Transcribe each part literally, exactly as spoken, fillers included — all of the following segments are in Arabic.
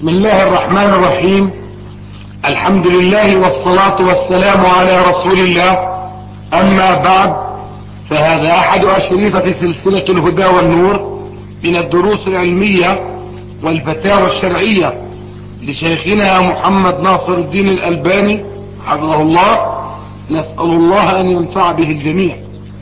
بسم الله الرحمن الرحيم. الحمد لله والصلاة والسلام على رسول الله. أما بعد، فهذا أحد أشرطة سلسلة الهدى والنور من الدروس العلمية والفتاوى الشرعية لشيخنا محمد ناصر الدين الألباني حفظه الله. نسأل الله أن ينفع به الجميع.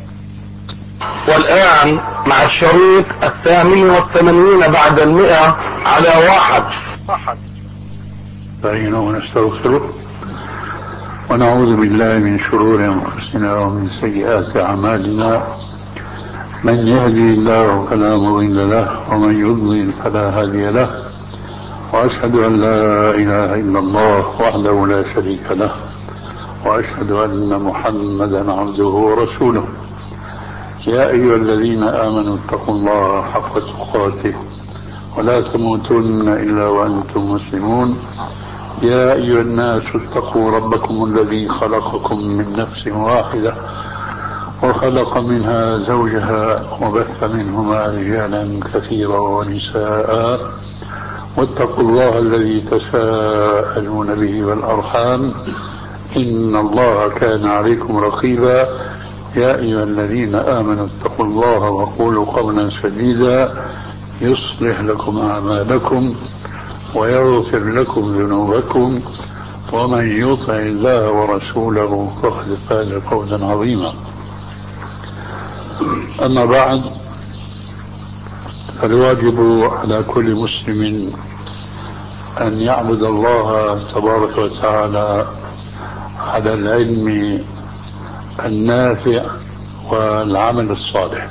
والآن مع الشريط الثامن والثمانين بعد المئة على واحد. نستعينه ونستغفره ونعوذ بالله من شرور أنفسنا ومن سيئات أعمالنا. من يهدي الله فلا مضل له ومن يضلل فلا هادي له، وأشهد أن لا إله إلا الله وحده لا شريك له، وأشهد أن محمدا عبده ورسوله. يا أيها الذين آمنوا اتقوا الله حق تقاته ولا تموتن إلا وأنتم مسلمون. يا أيها الناس اتقوا ربكم الذي خلقكم من نفس واحدة وخلق منها زوجها وبث منهما رجالا كثيرا ونساء، واتقوا الله الذي تساءلون به والأرحام إن الله كان عليكم رقيبا. يا أيها الذين آمنوا اتقوا الله وقولوا قولا سديدا يصلح لكم أعمالكم ويغفر لكم ذنوبكم، ومن يطع الله ورسوله فقد فاز فوزا عظيما. أما بعد، فالواجب على كل مسلم أن يعبد الله تبارك وتعالى على العلم النافع والعمل الصالح.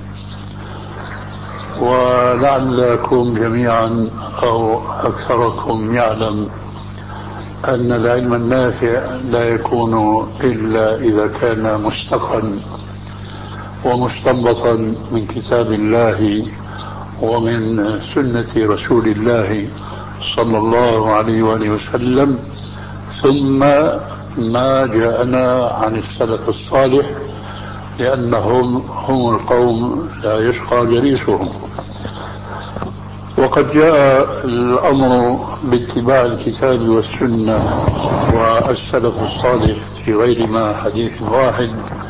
ولعلكم جميعا أو أكثركم يعلم أن العلم النافع لا يكون إلا إذا كان مستقا ومستنبطا من كتاب الله ومن سنة رسول الله صلى الله عليه وآله وسلم، ثم ما جاءنا عن السلف الصالح، لأنهم هم القوم لا يشقى جليسهم. وقد جاء الأمر باتباع الكتاب والسنة والسلف الصالح في غير ما حديث واحد،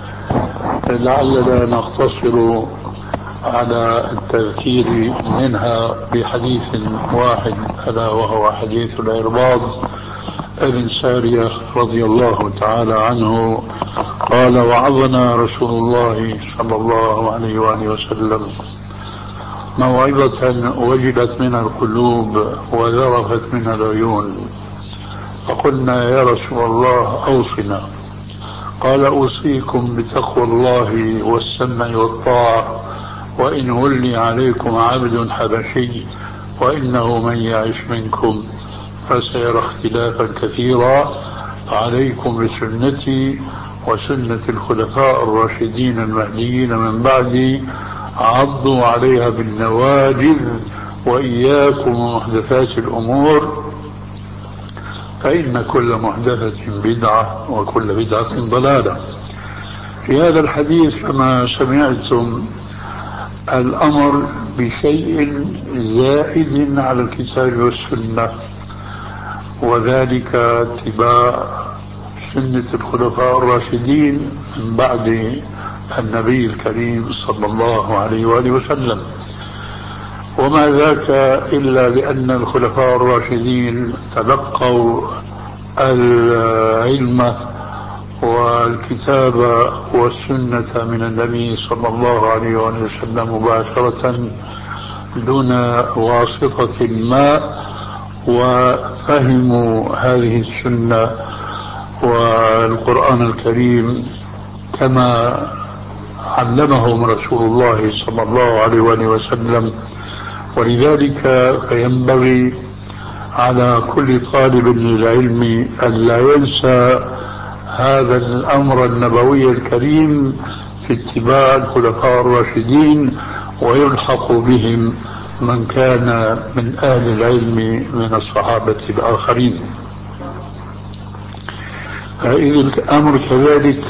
لعلنا نقتصر على التذكير منها بحديث واحد، ألا وهو حديث العرباض ابن سارية رضي الله تعالى عنه قال: وعظنا رسول الله صلى الله عليه وآله وسلم موعظة وجلت منها القلوب وذرفت منها العيون، فقلنا يا رسول الله أوصنا. قال: أوصيكم بتقوى الله والسمع والطاعة، وإن ولي عليكم عبد حبشي وإنه من يعش منكم فسيرى اختلافا كثيرا، فعليكم بسنتي وسنة الخلفاء الراشدين المهديين من بعدي، عضوا عليها بالنواجذ، وإياكم ومحدثات الأمور، فإن كل محدثة بدعة وكل بدعة ضلالة. في هذا الحديث كما سمعتم الأمر بشيء زائد على الكتاب والسنة، وذلك اتباع سنة الخلفاء الراشدين من بعد النبي الكريم صلى الله عليه وآله وسلم. وما ذاك إلا بأن الخلفاء الراشدين تلقوا العلم والكتاب والسنة من النبي صلى الله عليه وآله وسلم مباشرة دون واسطة ما، وفهموا هذه السنة والقرآن الكريم كما علمهم رسول الله صلى الله عليه وآله وسلم. ولذلك فينبغي على كل طالب للعلم أن لا ينسى هذا الأمر النبوي الكريم في اتباع الخلفاء الراشدين، ويلحق بهم من كان من أهل العلم من الصحابة الآخرين. فإذا الأمر كذلك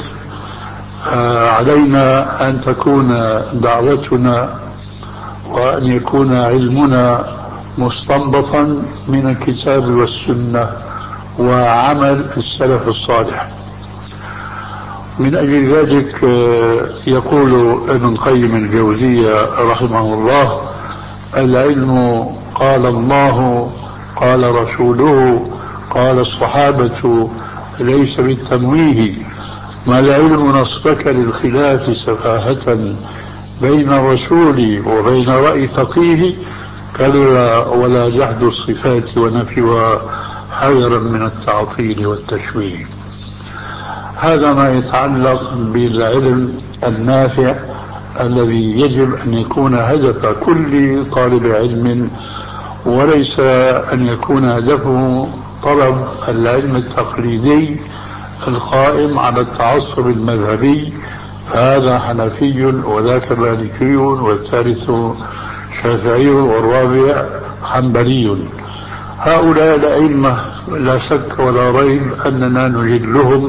علينا أن تكون دعوتنا وأن يكون علمنا مستنبطا من الكتاب والسنة وعمل السلف الصالح. من أجل ذلك يقول ابن قيم الجوزية رحمه الله: العلم قال الله قال رسوله قال الصحابة ليس بالتمويه، ما العلم نصبك للخلاف سفاهة بين الرسول وبين رأي فقيه، كلا ولا جحد الصفات ونفيها حذرا من التعطيل والتشويه. هذا ما يتعلق بالعلم النافع الذي يجب أن يكون هدف كل طالب علم، وليس أن يكون هدفه طلب العلم التقليدي القائم على التعصب المذهبي، هذا حنفي وذاك مالكي والثالث شافعي والرابع حنبلي. هؤلاء الأئمة لا شك ولا ريب أننا نجلهم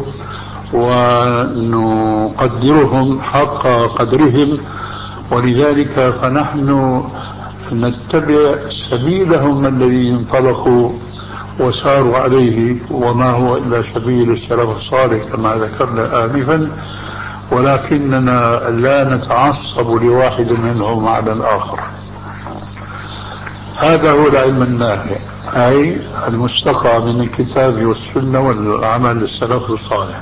ونقدرهم حق قدرهم، ولذلك فنحن نتبع سبيلهم الذي انطلقوا وساروا عليه، وما هو إلا سبيل السلف الصالح كما ذكرنا آنفا، ولكننا لا نتعصب لواحد منهم على الآخر. هذا هو العلم النافع، أي المستقى من الكتاب والسنة والعمل السلف الصالح.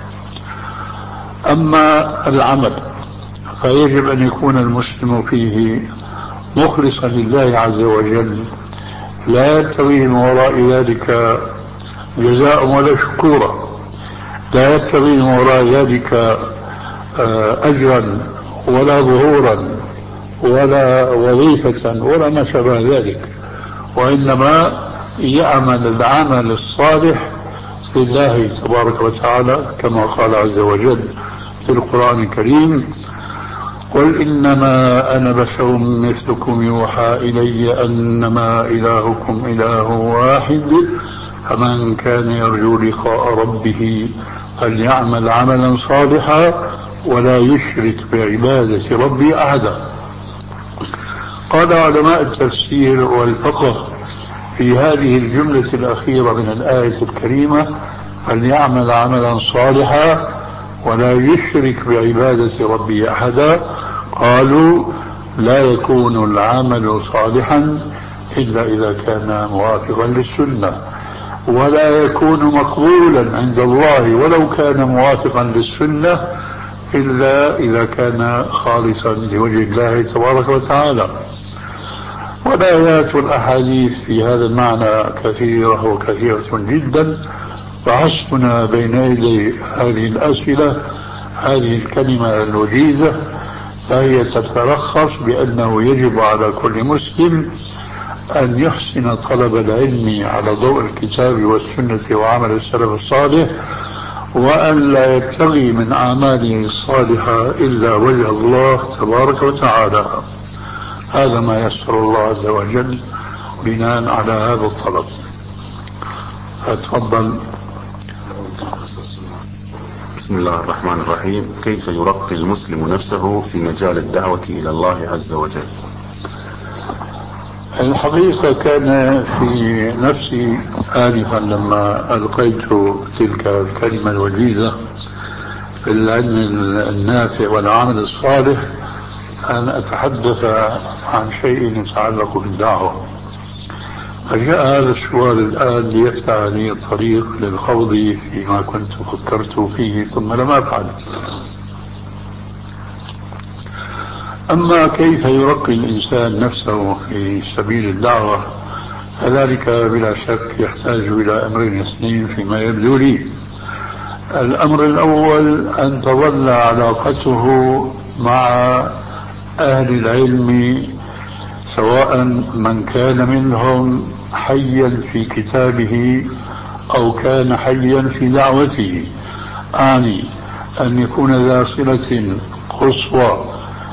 أما العمل فيجب أن يكون المسلم فيه مخلصا لله عز وجل، لا يبتغي من وراء ذلك جزاء ولا شكورا، لا يبتغي من وراء ذلك أجرا ولا ظهورا ولا وظيفة ولا ما شابه ذلك، وإنما يعمل العمل الصالح لله تبارك وتعالى كما قال عز وجل في القرآن الكريم: قل إنما أنا بشر مثلكم يوحى إلي أنما إلهكم إله واحد فمن كان يرجو لقاء ربه فليعمل عملا صالحا ولا يشرك بعبادة ربي أحدا. قال علماء التفسير والفقه في هذه الجملة الأخيرة من الآية الكريمة: فليعمل عملا صالحا ولا يشرك بعبادة ربي أحدا، قالوا لا يكون العمل صالحا إلا إذا كان موافقا للسنة، ولا يكون مقبولا عند الله ولو كان موافقا للسنة إلا إذا كان خالصا لوجه الله تبارك وتعالى. والآيات والأحاديث في هذا المعنى كثيرة وكثيرة جدا، فحسبنا بين يدي هذه الأسئلة هذه الكلمة الوجيزة، فهي تتلخص بأنه يجب على كل مسلم أن يحسن طلب العلم على ضوء الكتاب والسنة وعمل السلف الصالح، وأن لا يبتغي من أعماله الصالحة إلا وجه الله تبارك وتعالى. هذا ما يسر الله عز وجل بناء على هذا الطلب. فتفضل. بسم الله الرحمن الرحيم. كيف يرقي المسلم نفسه في مجال الدعوة إلى الله عز وجل؟ الحقيقة كان في نفسي آنفا لما ألقيت تلك الكلمة الوجيزة في العلم النافع والعمل الصالح أن أتحدث عن شيء يتعلق بالدعوة، فجاء هذا السؤال الآن ليفتح لي الطريق للخوض فيما كنت فكرت فيه ثم لم أفعل. أما كيف يرقي الإنسان نفسه في سبيل الدعوة، فذلك بلا شك يحتاج إلى أمرين اثنين فيما يبدو لي. الأمر الأول أن تظل علاقته مع أهل العلم، سواء من كان منهم حيا في كتابه أو كان حيا في دعوته، أعني أن يكون ذا صلة قصوى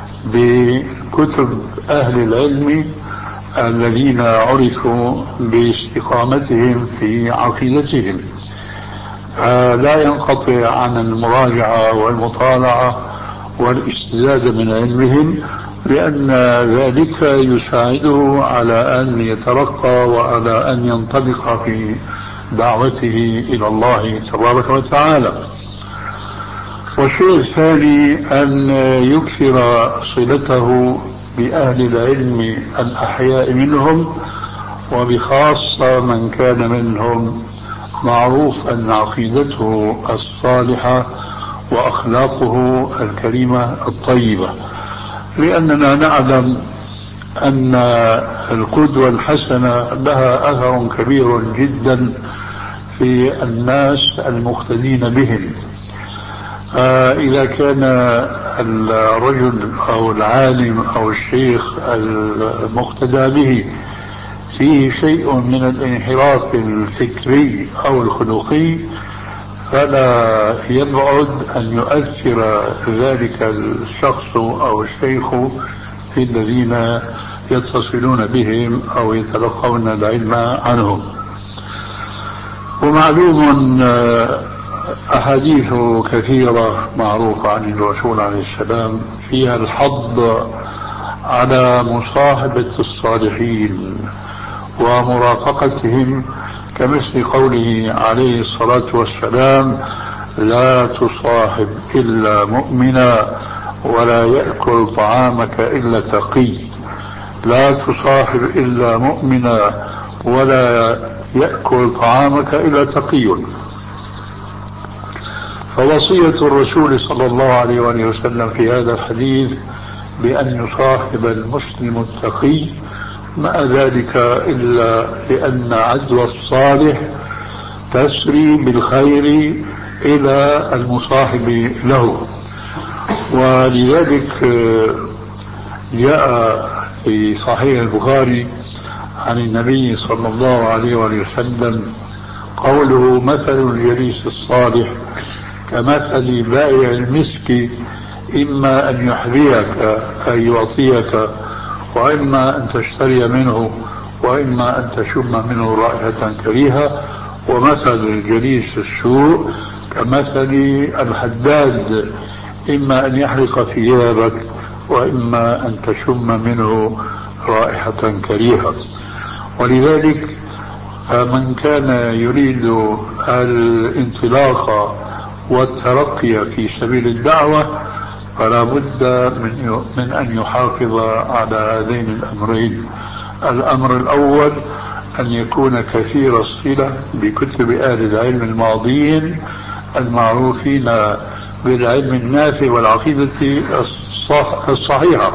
بكتب أهل العلم الذين عرفوا باستقامتهم في عقيدتهم، لا ينقطع عن المراجعة والمطالعة والاستزادة من علمهم، لأن ذلك يساعده على أن يترقى وعلى أن ينطلق في دعوته إلى الله تبارك وتعالى. والشيء الثاني أن يكثر صلته بأهل العلم الأحياء منهم، وبخاصة من كان منهم معروف أن عقيدته الصالحة وأخلاقه الكريمة الطيبة، لأننا نعلم أن القدوة الحسنة لها أثر كبير جدا في الناس المقتدين بهم. إذا كان الرجل أو العالم أو الشيخ المقتدى به فيه شيء من الانحراف الفكري أو الخلقي، فلا يبعد أن يؤثر ذلك الشخص أو الشيخ في الذين يتصلون بهم أو يتلقون العلم عنهم. ومعلوم أحاديث كثيرة معروفة عن الرسول عليه السلام فيها الحض على مصاحبة الصالحين ومرافقتهم، كمثل قوله عليه الصلاة والسلام: لا تصاحب إلا مؤمنا ولا يأكل طعامك إلا تقي. لا تصاحب إلا مؤمنا ولا يأكل طعامك إلا تقي. فوصية الرسول صلى الله عليه وسلم في هذا الحديث بأن يصاحب المسلم التقي، مع ذلك إلا لأن عدوى الصالح تسري بالخير إلى المصاحب له. ولذلك جاء في صحيح البخاري عن النبي صلى الله عليه وسلم قوله: مثل الجليس الصالح كمثل بائع المسك، إما أن يحذيك أي يعطيك، وإما أن تشتري منه، وإما أن تشم منه رائحة كريهة. ومثل الجليس السوء كمثل الحداد، إما أن يحرق ثيابك، وإما أن تشم منه رائحة كريهة. ولذلك من كان يريد الانطلاق والترقي في سبيل الدعوة فلا بد من, من أن يحافظ على هذين الأمرين. الأمر الأول أن يكون كثير الصلة بكتب أهل العلم الماضين المعروفين بالعلم النافع والعقيدة الصحيحة.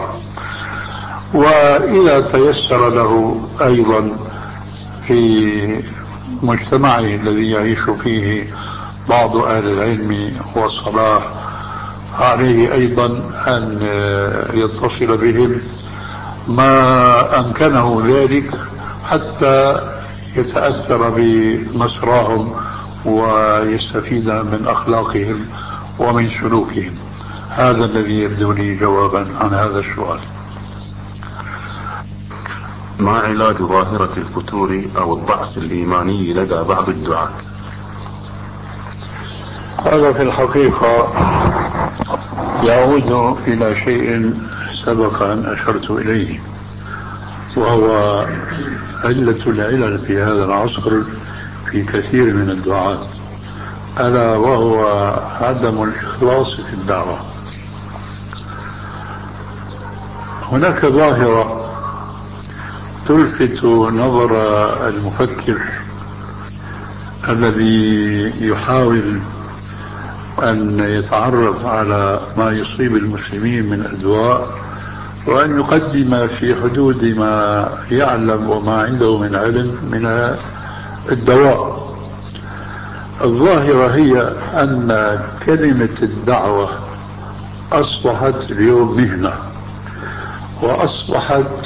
وإذا تيسر له أيضا في مجتمعه الذي يعيش فيه بعض أهل العلم والصلاح، عليه أيضا أن يتصل بهم ما أمكنه ذلك حتى يتأثر بمسراهم ويستفيد من أخلاقهم ومن سلوكهم. هذا الذي يبدو لي جوابا عن هذا السؤال. ما علاج ظاهرة الفتور أو الضعف الإيماني لدى بعض الدعاة؟ هذا في الحقيقة يعود إلى شيء سبق أن أشرت إليه، وهو علة العلل في هذا العصر في كثير من الدعاة، ألا وهو عدم الإخلاص في الدعوة. هناك ظاهرة تلفت نظر المفكر الذي يحاول أن يتعرف على ما يصيب المسلمين من أدواء، وأن يقدم في حدود ما يعلم وما عنده من علم من الدواء. الظاهرة هي أن كلمة الدعوة أصبحت اليوم مهنة، وأصبحت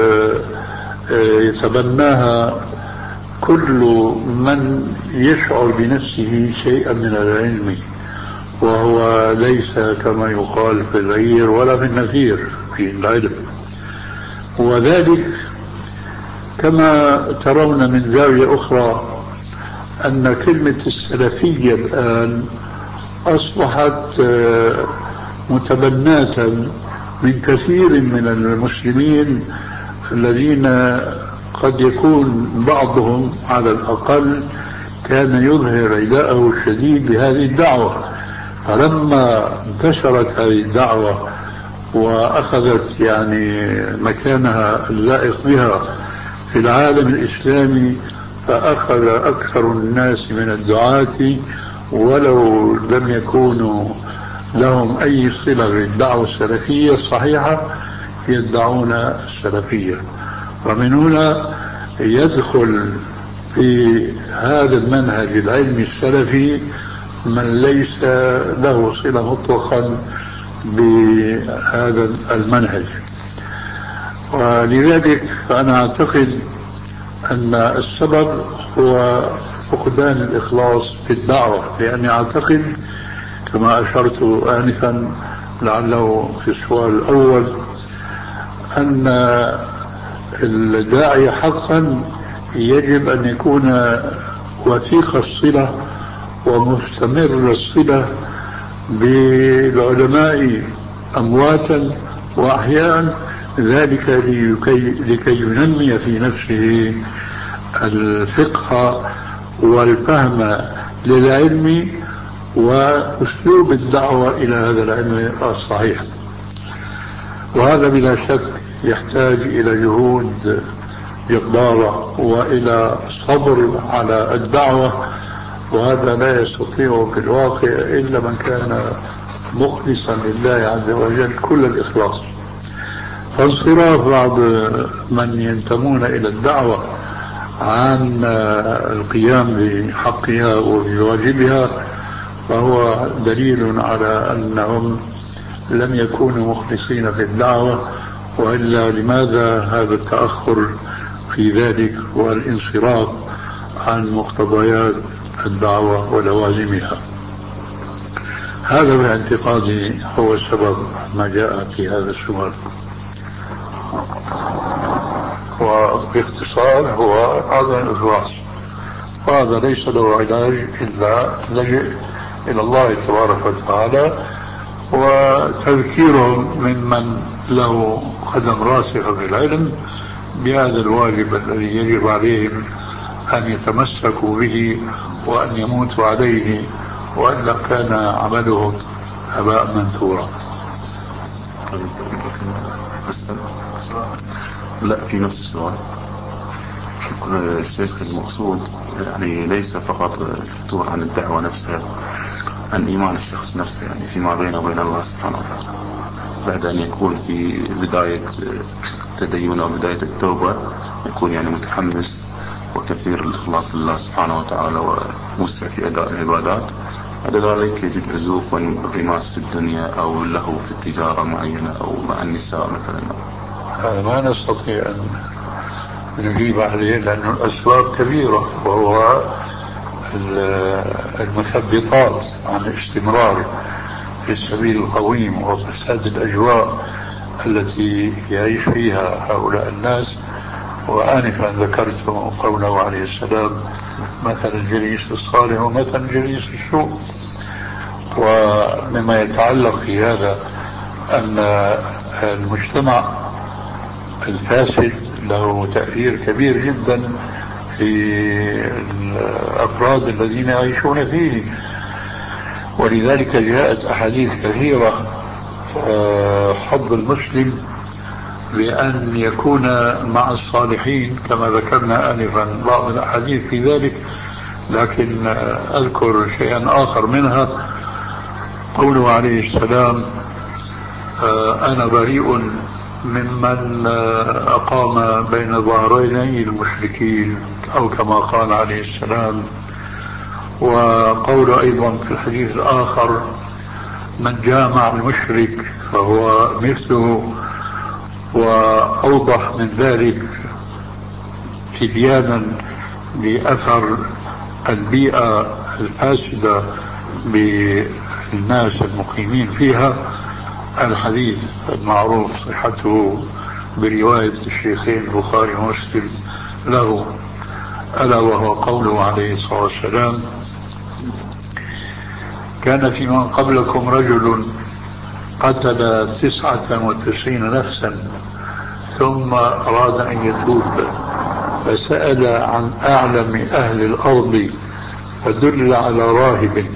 يتبناها كل من يشعر بنفسه شيئا من العلم، وهو ليس كما يقال في العير ولا في النفير في العلم. وذلك كما ترون من زاوية أخرى أن كلمة السلفية الآن أصبحت متبناة من كثير من المسلمين الذين قد يكون بعضهم على الأقل كان يظهر رداءه الشديد بهذه الدعوة. فلما انتشرت هذه الدعوة وأخذت يعني مكانها اللائق بها في العالم الإسلامي، فأخذ أكثر الناس من الدعاة ولو لم يكونوا لهم أي صلة بالدعوة السلفية الصحيحة يدعون السلفية. ومن هنا يدخل في هذا المنهج العلمي السلفي من ليس له صلة مطلقا بهذا المنهج. ولذلك فأنا أعتقد أن السبب هو فقدان الإخلاص في الدعوة، لأني أعتقد كما أشرت آنفا لعله في السؤال الأول أن الداعي حقا يجب أن يكون وثيق الصلة ومستمر الصلة بالعلماء أمواتا وأحياء، ذلك لكي ينمي في نفسه الفقه والفهم للعلم وأسلوب الدعوة إلى هذا العلم الصحيح. وهذا بلا شك يحتاج إلى جهود جبارة وإلى صبر على الدعوة، وهذا لا يستطيع في الواقع إلا من كان مخلصا لله عز وجل كل الإخلاص. فانصراف بعض من ينتمون إلى الدعوة عن القيام بحقها وبواجبها فهو دليل على أنهم لم يكونوا مخلصين في الدعوة، وإلا لماذا هذا التأخر في ذلك والانصراف عن مقتضيات الدعوة ولوازمها؟ هذا باعتقادي هو سبب ما جاء في هذا السؤال، وباختصار هو هذا الإخلاص، وهذا ليس له علاج إلا لجئ إلى الله تبارك وتعالى وتذكيرهم ممن له قدم راسخة في العلم بهذا الواجب الذي يجب عليهم أن يتمسكوا به وأن يموتوا عليه، وإلا كان عملهم هباء منثورا. أسأل لا في نفس السؤال الشيخ، المقصود يعني ليس فقط الفتور عن الدعوة نفسها، عن إيمان الشخص نفسه، يعني فيما بينه وبين الله سبحانه وتعالى بعد أن يكون في بداية التدين أو بداية التوبة يكون يعني متحمس وكثير الإخلاص لله سبحانه وتعالى ومسرع في أداء العبادات، بعد ذلك يجد عزوف وانغماس في الدنيا أو له في التجارة معينة أو مع النساء مثلا. هذا ما نستطيع أن نجيب عليه لأن الأسباب كبيرة، وهو المثبطات عن الاستمرار في السبيل القويم وفساد الأجواء التي يعيش فيها هؤلاء الناس. وآنفا ذكرت قوله عليه السلام مثل الجليس الصالح ومثل الجليس السوء. ومما يتعلق في هذا أن المجتمع الفاسد له تأثير كبير جدا في الأفراد الذين يعيشون فيه، ولذلك جاءت أحاديث كثيرة حض المسلم بأن يكون مع الصالحين كما ذكرنا آنفا بعض الأحاديث في ذلك، لكن أذكر شيئا آخر منها قوله عليه السلام أنا بريء ممن أقام بين ظهريني المشركين أو كما قال عليه السلام. وقول أيضا في الحديث الآخر من جامع المشرك فهو مثله. وأوضح من ذلك تبيانا لأثر البيئة الفاسدة بالناس المقيمين فيها الحديث المعروف صحته برواية الشيخين البخاري ومسلم له، ألا وهو قوله عليه الصلاة والسلام كان في من قبلكم رجل قتل تسعة وتسعين نفسا ثم أراد أن يتوب، فسأل عن أعلم أهل الأرض فدل على راهب،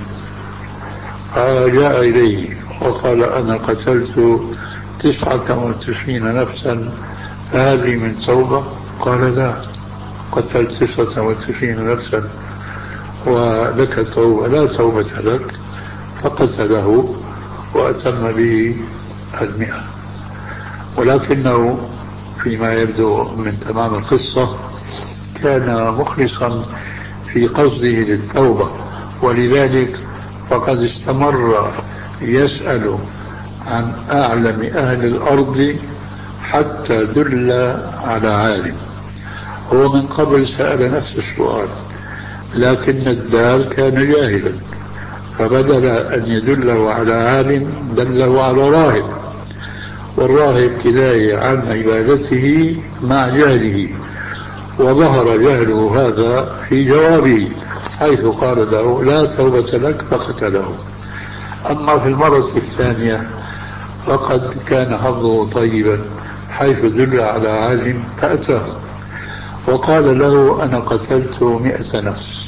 فجاء إليه وقال أنا قتلت تسعة وتسعين نفسا فهل لي من توبة؟ قال لا، قتلت تسعة وتسعين نفسا ولك توبة، لا توبة لك. فقتله وأتم به المئة. ولكنه فيما يبدو من تمام القصة كان مخلصا في قصده للتوبة، ولذلك فقد استمر يسأل عن أعلم أهل الأرض حتى دل على عالم. هو من قبل سأل نفس السؤال، لكن الدال كان جاهلا، فبدل أن يدله على عالم دله على راهب، والراهب كناية عن عبادته مع جهله، وظهر جهله هذا في جوابه حيث قال له لا توبة لك فقتله. أما في المرة الثانية فقد كان حظه طيبا حيث دل على عالم فأتاه وقال له أنا قتلت مئة نفس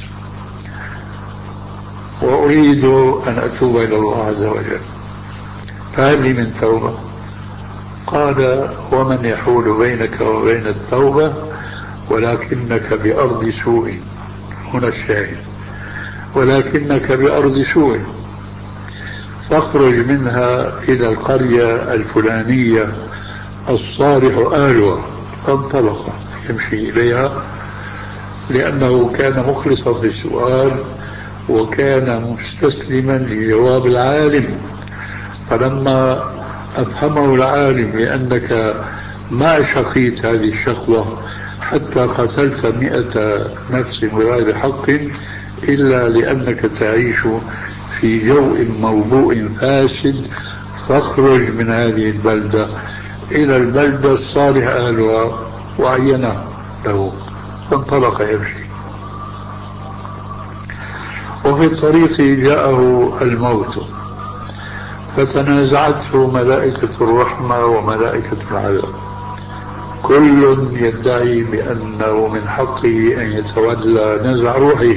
وأريد أن أتوب إلى الله عز وجل، فهل لي من توبة؟ قال ومن يحول بينك وبين التوبة ولكنك بأرض سوء. هنا الشاهد، ولكنك بأرض سوء، فاخرج منها إلى القرية الفلانية الصالح أهلها. فانطلق يمشي إليها لأنه كان مخلصا في السؤال وكان مستسلما لجواب العالم. فلما أفهمه العالم بأنك ما شقيت هذه الشقوة حتى قتلت مئة نفس بغير حق إلا لأنك تعيش في جو موضوع فاسد، فاخرج من هذه البلدة إلى البلدة الصالح أهلها، وعينه له. فانطلق يمشي، وفي الطريق جاءه الموت فتنازعته ملائكة الرحمة وملائكة العذاب، كل يدعي بأنه من حقه أن يتولى نزع روحه.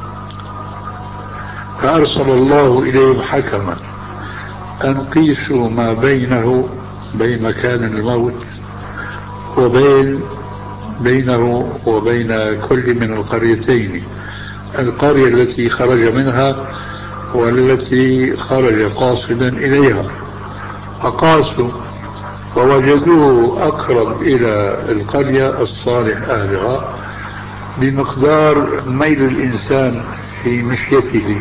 فأرسل الله إليهم حكما أن قيسوا ما بينه بين مكان الموت وبين بينه وبين كل من القريتين، القرية التي خرج منها والتي خرج قاصدا إليها. فقاسوا فوجدوه أقرب إلى القرية الصالح أهلها بمقدار ميل الإنسان في مشيته،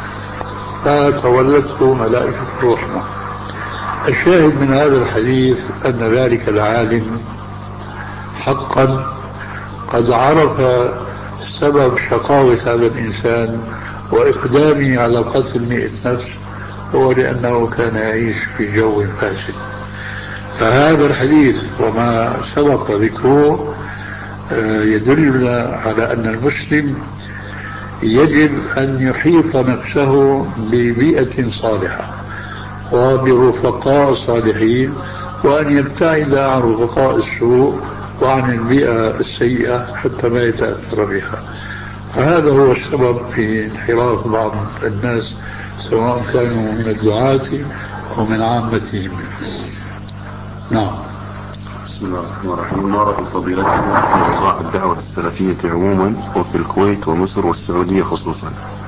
فتولته ملائكة الرحمة. الشاهد من هذا الحديث أن ذلك العالم حقا قد عرف سبب شقاوة هذا الإنسان وإقدامه على قتل مئة نفس، هو لأنه كان يعيش في جو فاسد. فهذا الحديث وما سبق ذكره يدل على أن المسلم يجب أن يحيط نفسه ببيئة صالحة وبرفقاء صالحين، وأن يبتعد عن رفقاء السوء وعن البيئة السيئة حتى ما يتأثر بها. فهذا هو السبب في انحراف بعض الناس سواء كانوا من الدعاة أو من عامتهم. نعم. بسم الله الرحمن الرحيم. ما رأي فضيلتكم في أوضاع الدعوة السلفية عموما وفي الكويت ومصر والسعودية خصوصا؟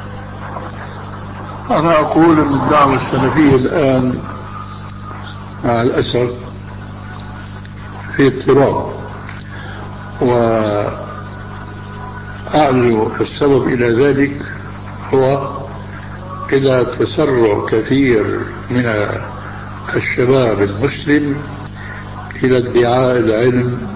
أنا أقول أن الدعوة السلفية الآن مع الأسف في اضطراب، وأعلو السبب إلى ذلك هو إلى تسرع كثير من الشباب المسلم إلى ادعاء العلم،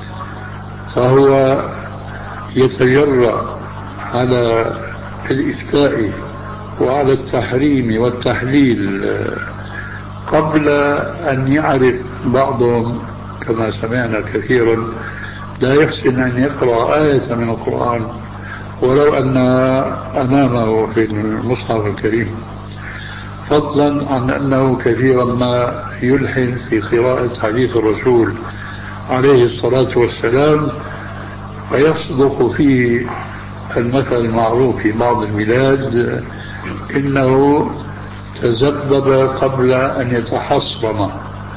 فهو يتجرأ على الإفتاء وعلى التحريم والتحليل قبل أن يعرف بعضهم كما سمعنا كثيرا لا يحسن أن يقرأ آية من القرآن ولو أن أمامه في المصحف الكريم. فضلا عن أنه كثيرا ما يلحن في قراءة حديث الرسول عليه الصلاة والسلام، فيصدق فيه المثل المعروف في بعض البلاد إنه تزبب قبل أن يتحصرم.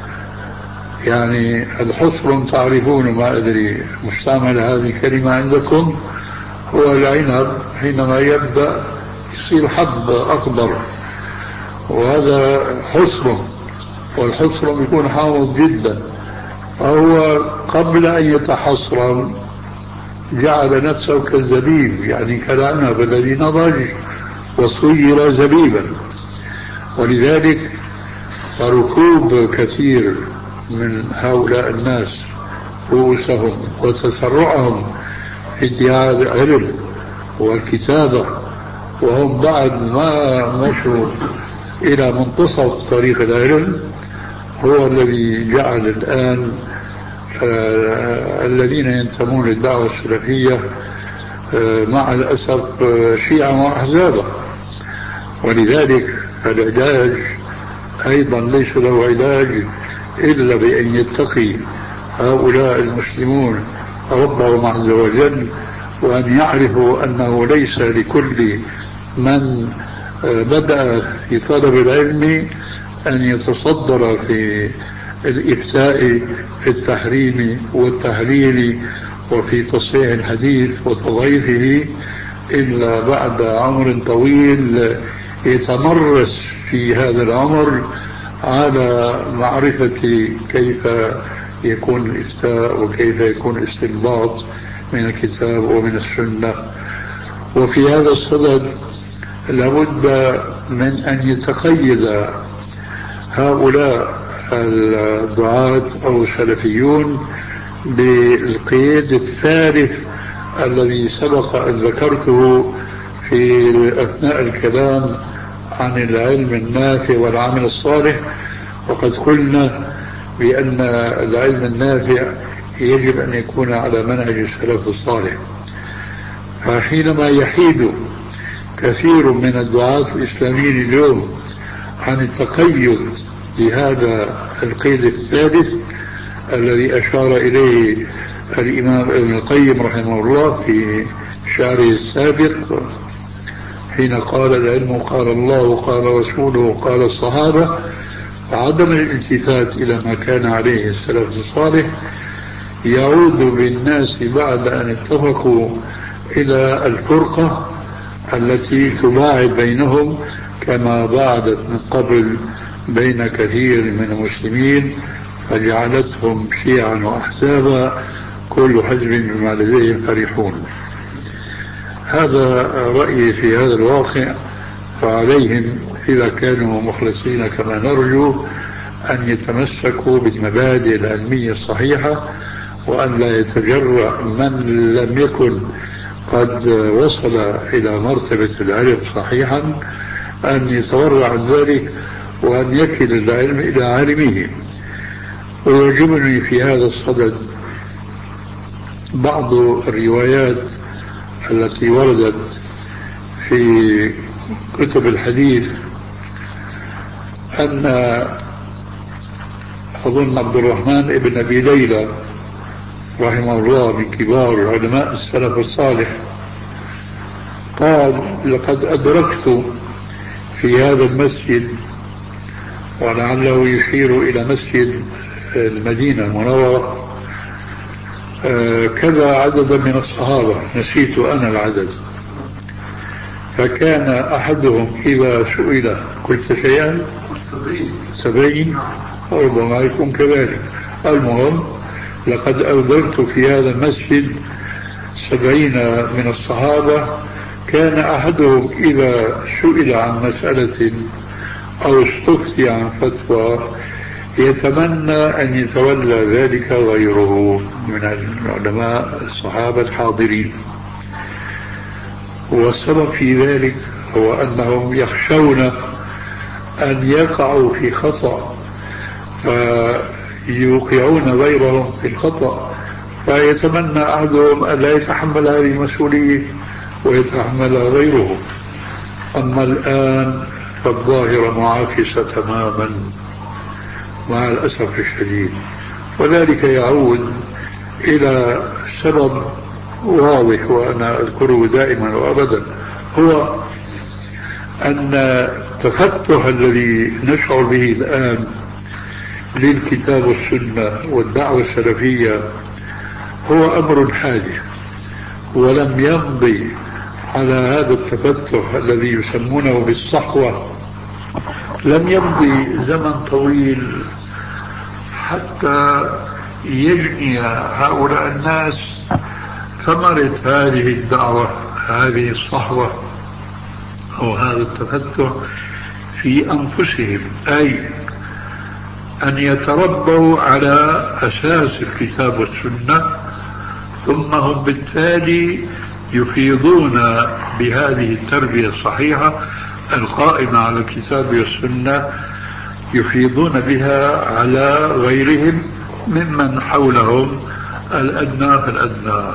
يعني الحصرم تعرفون، ما أدري مستعمل هذه الكلمة عندكم، هو العنب حينما يبدأ يصير حب أخضر، وهذا حصرم، والحصرم يكون حامض جدا. فهو قبل أن يتحصرم جعل نفسه كالزبيب، يعني كالعنب الذي نضج وصير زبيبا. ولذلك ركوب كثير من هؤلاء الناس رؤوسهم وتسرعهم في ادعاء العلم والكتابة وهم بعد ما مشوا إلى منتصف طريق العلم هو الذي جعل الآن آه الذين ينتمون للدعوة السلفية آه مع الأسف آه شيعا وأحزابا. ولذلك العلاج أيضا ليس له علاج إلا بأن يتقي هؤلاء المسلمون ربهم عز وجل، وأن يعرفوا أنه ليس لكل من بدأ في طلب العلم أن يتصدر في الإفتاء في التحريم والتحليل وفي تصحيح الحديث وتضعيفه إلا بعد عمر طويل يتمرس في هذا العمر على معرفة كيف يكون الإفتاء وكيف يكون الاستنباط من الكتاب ومن السنة. وفي هذا الصدد لابد من أن يتقيد هؤلاء الدعاة أو السلفيون بالقيد الثالث الذي سبق أن ذكرته في أثناء الكلام عن العلم النافع والعمل الصالح. وقد قلنا بأن العلم النافع يجب أن يكون على منهج السلف الصالح. فحينما يحيد كثير من الدعاة الإسلاميين اليوم عن التقيد بهذا القيد الثالث الذي أشار إليه الإمام ابن القيم رحمه الله في شعره السابق حين قال العلم قال الله قال رسوله قال الصحابة، فعدم الالتفات إلى ما كان عليه السلف الصالح يعود بالناس بعد أن اتفقوا إلى الفرقة التي تباعد بينهم كما باعدت من قبل بين كثير من المسلمين فجعلتهم شيعا وأحزابا كل حزب بما لديهم فرحون. هذا رأيي في هذا الواقع. فعليهم إذا كانوا مخلصين كما نرجو أن يتمسكوا بالمبادئ العلمية الصحيحة، وأن لا يتجرأ من لم يكن قد وصل إلى مرتبة العلم صحيحا أن يتورع عن ذلك وأن يكل العلم إلى عالمه. ويعجبني في هذا الصدد بعض الروايات التي وردت في كتب الحديث أن أظن عبد الرحمن ابن أبي ليلى رحمه الله من كبار علماء السلف الصالح قال لقد أدركت في هذا المسجد، ولعله يشير إلى مسجد المدينة المنورة، كذا عددا من الصحابة نسيت أنا العدد، فكان أحدهم إذا سئل قلت شيئا سبعين ربما يكون كذلك. المهم لقد أدركت في هذا المسجد سبعين من الصحابة كان أحدهم إذا سئل عن مسألة أو استفتي عن فتوى يتمنى أن يتولى ذلك غيره من العلماء الصحابة الحاضرين. والسبب في ذلك هو أنهم يخشون أن يقعوا في خطأ فيوقعون غيرهم في الخطأ، فيتمنى أحدهم أن لا يتحمل هذه المسؤولية ويتحملها غيره. أما الآن فالظاهرة معاكسة تماما مع الأسف الشديد. وذلك يعود إلى سبب واضح وأنا أذكره دائما وأبدا، هو أن التفتح الذي نشعر به الآن للكتاب والسنة والدعوة السلفية هو أمر حادث، ولم يمضي على هذا التفتح الذي يسمونه بالصحوة، لم يمضي زمن طويل حتى يجني هؤلاء الناس ثمرة هذه الدعوة، هذه الصحوة أو هذا التفتح في أنفسهم، أي أن يتربوا على أساس الكتاب والسنة، ثم هم بالتالي يفيضون بهذه التربية الصحيحة القائمة على الكتاب والسنة، يفيضون بها على غيرهم ممن حولهم الأدنى فالأدنى.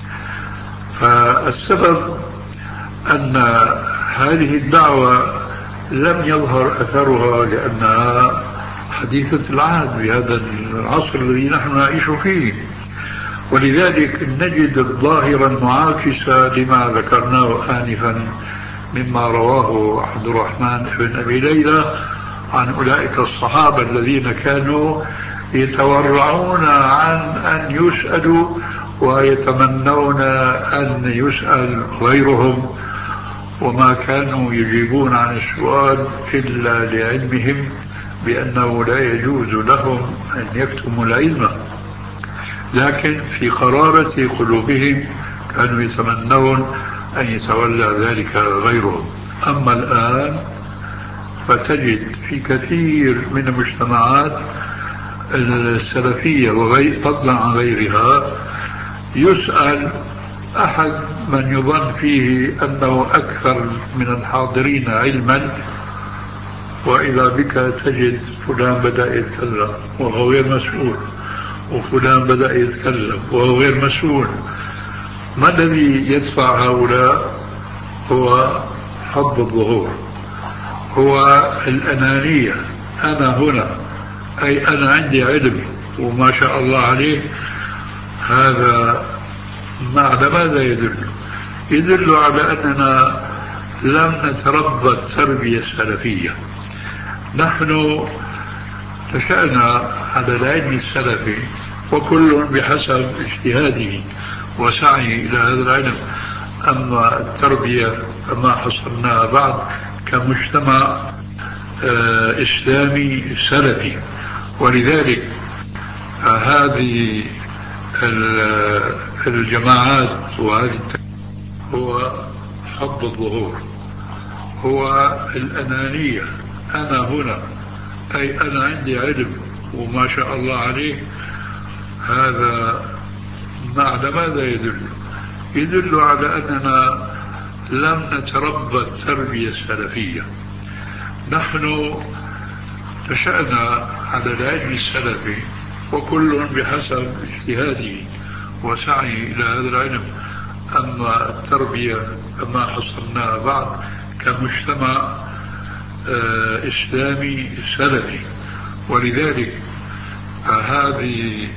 فالسبب أن هذه الدعوة لم يظهر أثرها لأنها حديثة العهد بهذا العصر الذي نحن نعيش فيه، ولذلك نجد الظاهرة المعاكسة لما ذكرناه آنفا مما رواه عبد الرحمن بن أبي ليلى عن أولئك الصحابة الذين كانوا يتورعون عن أن يسألوا ويتمنون أن يسأل غيرهم، وما كانوا يجيبون عن السؤال إلا لعلمهم بأنه لا يجوز لهم أن يكتموا العلم، لكن في قرارة قلوبهم كانوا يتمنون أن يتولى ذلك غيرهم. أما الآن فتجد في كثير من المجتمعات السلفية وغير فضلا عن غيرها يسأل أحد من يظن فيه أنه أكثر من الحاضرين علما، وإذا بك تجد فلان بدأ يتكلم وهو غير مسؤول، وفلان بدأ يتكلم وهو غير مسؤول. ما الذي يدفع هؤلاء؟ هو حب الظهور، هو الأنانية، أنا هنا، أي أنا عندي علم وما شاء الله عليه. هذا على ماذا يدل؟ يدل على أننا لم نتربى التربية السلفية. نحن نشأنا على العلم السلفي وكل بحسب اجتهاده وسعيه إلى هذا العلم، أما التربية فما حصلناها بعد كمجتمع آه إسلامي سلفي. ولذلك آه هذه الجماعات وهذه هو حب الظهور، هو الأنانية، أنا هنا، أي أنا عندي علم وما شاء الله عليه. هذا على ماذا يدل؟ يدل على أننا لم نتربى التربية السلفية. نحن نشأنا على العلم السلفي وكل بحسب اجتهاده وسعيه إلى هذا العلم، أما التربية فما حصلناها بعد كمجتمع آه إسلامي سلفي. ولذلك آه هذه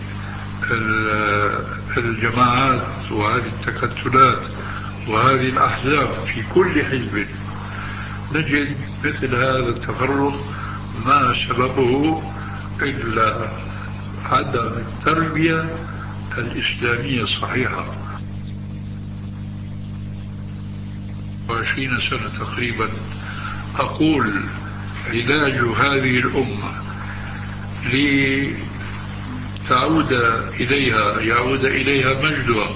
الجماعات وهذه التكتلات وهذه الأحزاب في كل حزب نجد مثل هذا التفرق، ما سببه إلا عدم التربية الإسلامية الصحيحة. وعشرين سنة تقريبا أقول علاج هذه الأمة لتعود إليها يعود إليها مجدها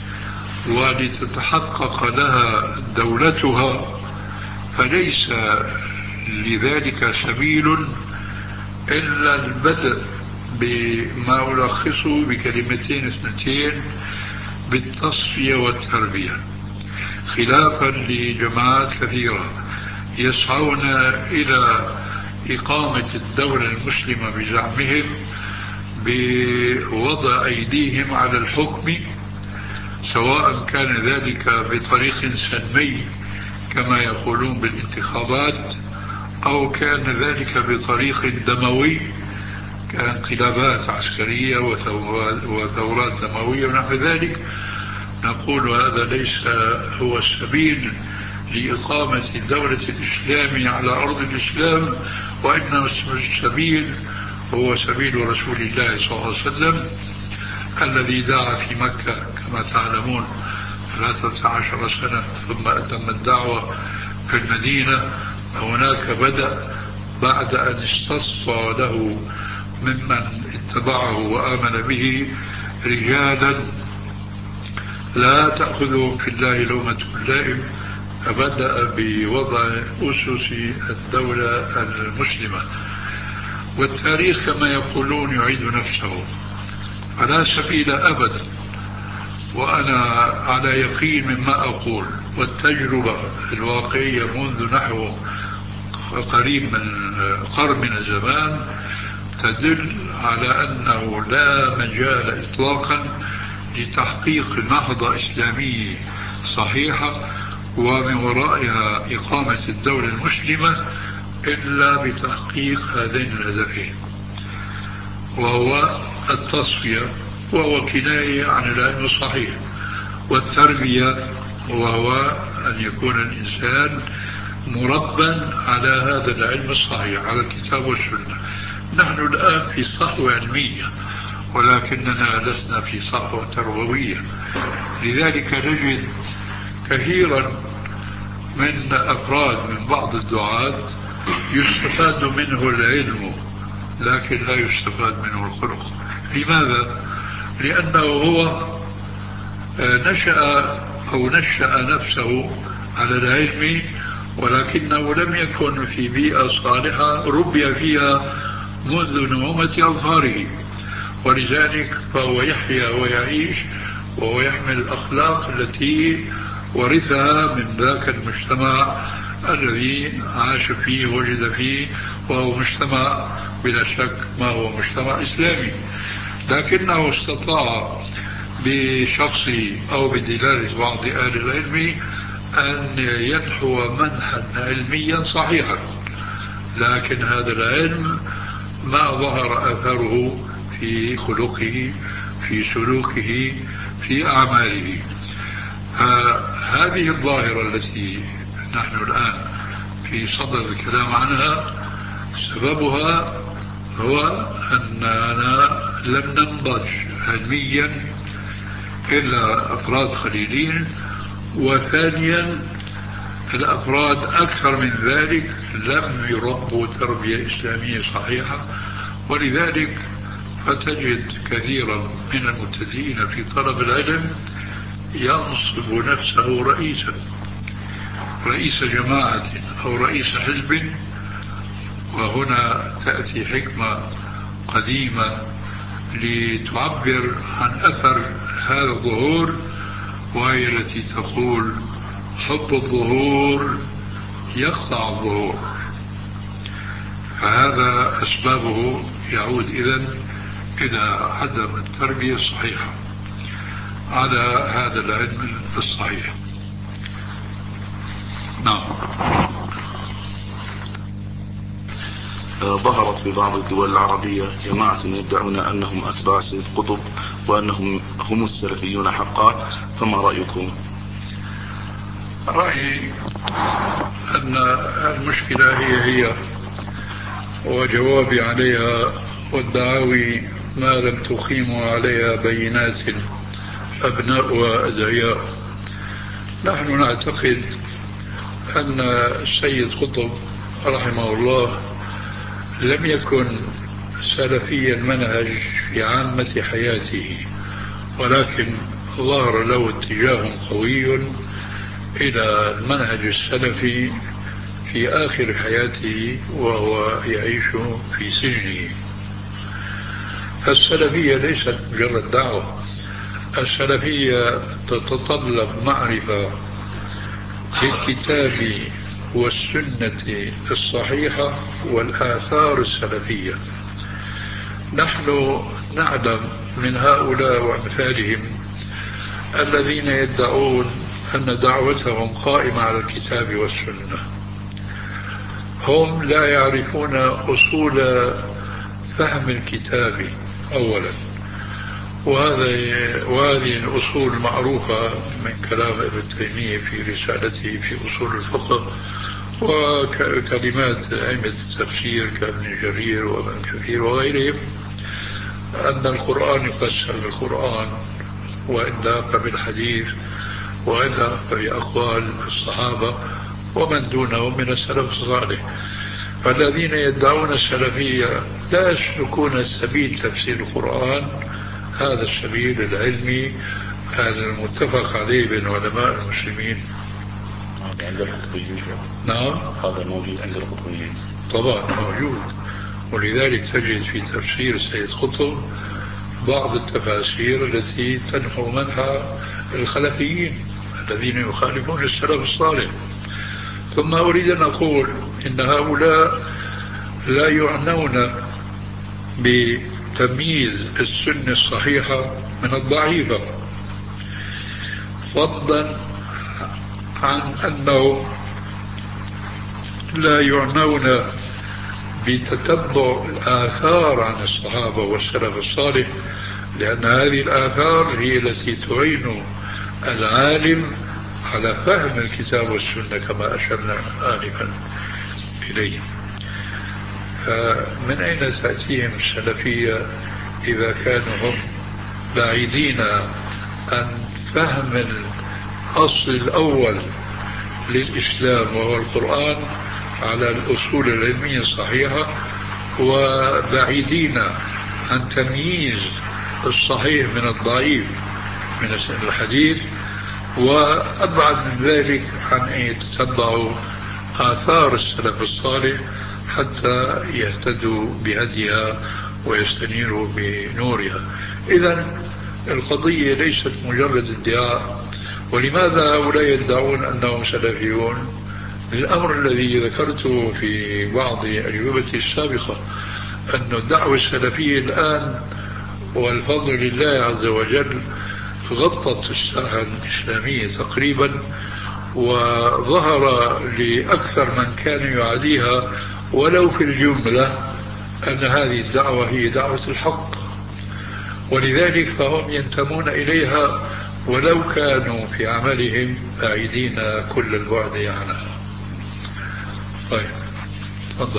ولتتحقق لها دولتها، فليس لذلك سبيل إلا البدء بما ألخصه بكلمتين اثنتين: بالتصفية والتربية، خلافا لجماعات كثيرة يسعون إلى إقامة الدولة المسلمة بزعمهم بوضع أيديهم على الحكم، سواء كان ذلك بطريق سلمي كما يقولون بالانتخابات، أو كان ذلك بطريق دموي كانقلابات عسكرية وثورات دموية ونحو ذلك، نقول هذا ليس هو السبيل لإقامة دولة الإسلام على أرض الإسلام، وإنما السبيل هو سبيل رسول الله صلى الله عليه وسلم الذي دعا في مكة كما تعلمون ثلاثة عشر سنة، ثم أتم الدعوة في المدينة. هناك بدأ بعد أن استصفى له ممن اتبعه وآمن به رجالا لا تأخذهم في الله لومة لائم، فبدأ بوضع أسس الدولة المسلمة. والتاريخ كما يقولون يعيد نفسه، فلا سبيل أبدا. وأنا على يقين مما أقول، والتجربة الواقعية منذ نحو قريب من قرن من الزمان تدل على أنه لا مجال إطلاقا لتحقيق نهضة إسلامية صحيحة ومن ورائها إقامة الدولة المسلمة إلا بتحقيق هذين الهدفين، وهو التصفية وهو كناية عن العلم الصحيح، والتربية وهو أن يكون الإنسان مربا على هذا العلم الصحيح على الكتاب والسنة. نحن الآن في صحوة علمية ولكننا لسنا في صحوة تربوية، لذلك نجد كثيرا من أفراد من بعض الدعاة يستفاد منه العلم لكن لا يستفاد منه الخلق. لماذا؟ لأنه هو نشأ أو نشأ نفسه على العلم ولكنه لم يكن في بيئة صالحة ربي فيها منذ نعومة أظهاره، ولذلك فهو يحيا ويعيش وهو يحمل الأخلاق التي ورثها من ذاك المجتمع الذي عاش فيه وجد فيه، وهو مجتمع بلا شك ما هو مجتمع إسلامي، لكنه استطاع بشخصه أو بدلالة بعض أهل العلم أن ينحو منحا علميا صحيحا، لكن هذا العلم ما ظهر أثره في خلقه في سلوكه في أعماله. هذه الظاهرة التي نحن الآن في صدد الكلام عنها سببها هو أننا لم ننضج علميا إلا أفراد قليلين، وثانيا الأفراد أكثر من ذلك لم يربوا تربية إسلامية صحيحة، ولذلك فتجد كثيرا من المبتدئين في طلب العلم ينصب نفسه رئيسا رئيس جماعة أو رئيس حزب. وهنا تأتي حكمة قديمة لتعبر عن أثر هذا الظهور، وهي التي تقول حب الظهور يقطع الظهور. فهذا أسبابه يعود إذن إلى عدم التربية الصحيحة على هذا العلم الصحيح. نعم. ظهرت في بعض الدول العربية جماعة يدعون أنهم أتباع سيد قطب وأنهم هم السلفيون حقا، فما رأيكم؟ رأيي أن المشكلة هي هي وجوابي عليها، والدعاوي ما لم تقيموا عليها بينات أبناء وأدعياء. نحن نعتقد أن السيد قطب رحمه الله لم يكن سلفي المنهج في عامة حياته، ولكن ظهر له اتجاه قوي إلى المنهج السلفي في آخر حياته وهو يعيش في سجنه. السلفية ليست مجرد دعوة، السلفية تتطلب معرفة بالكتاب والسنة الصحيحة والآثار السلفية. نحن نعلم من هؤلاء وأمثالهم الذين يدعون أن دعوتهم قائمة على الكتاب والسنة، هم لا يعرفون أصول فهم الكتاب أولا، وهذا وهذه الأصول معروفة من كلام ابن تيمية في رسالته في أصول الفقه، وكلمات أئمة التفسير كابن جرير وابن كثير وغيرهم، أن القرآن يفسر بالقرآن، وإن لاق بالحديث، وإن لاق بأقوال الصحابة ومن دونهم من السلف الصالح. فالذين يدعون السلفية لا يسلكون سبيل تفسير القرآن، هذا السبيل العلمي هذا المتفق عليه بين علماء المسلمين. هذا عند القطبيين. نعم، هذا موجود عند القطبيين طبعا موجود، ولذلك تجد في تفسير سيد قطب بعض التفاسير التي تنحو منها الخلفيين الذين يخالفون السلف الصالح. ثم أريد أن أقول إن هؤلاء لا يعنون بتمييز السنة الصحيحة من الضعيفة، فضلا عن أنه لا يعنون بتتبع الآثار عن الصحابة والسلف الصالح، لأن هذه الآثار هي التي تعين العالم على فهم الكتاب والسنة كما أشرنا آنفا إليه. فمن أين تأتيهم السلفية إذا كانوا هم بعيدين عن فهم الأصل الأول للإسلام وهو القرآن على الأصول العلمية الصحيحة، وبعيدين عن تمييز الصحيح من الضعيف من الحديث، وأبعد من ذلك عن أن يتتبعوا آثار السلف الصالح حتى يهتدوا بهديها ويستنيروا بنورها. إذن القضية ليست مجرد ادعاء. ولماذا هؤلاء يدعون أنهم سلفيون؟ الأمر الذي ذكرته في بعض أجوبتي السابقة، أن الدعوة السلفية الآن والفضل لله عز وجل غطت الساحة الإسلامية تقريبا، وظهر لأكثر من كان يعاديها ولو في الجملة أن هذه الدعوة هي دعوة الحق، ولذلك فهم ينتمون إليها ولو كانوا في عملهم بعيدين كل البعد عنها. طيب تفضل.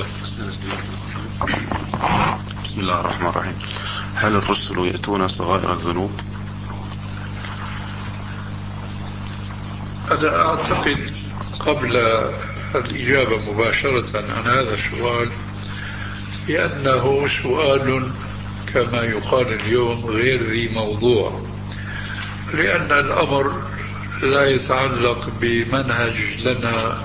بسم الله الرحمن الرحيم. هل الرسل يأتون صغائر الذنوب؟ أنا أعتقد قبل الإجابة مباشرة عن هذا السؤال بأنه سؤال كما يقال اليوم غير ذي موضوع، لأن الأمر لا يتعلق بمنهج لنا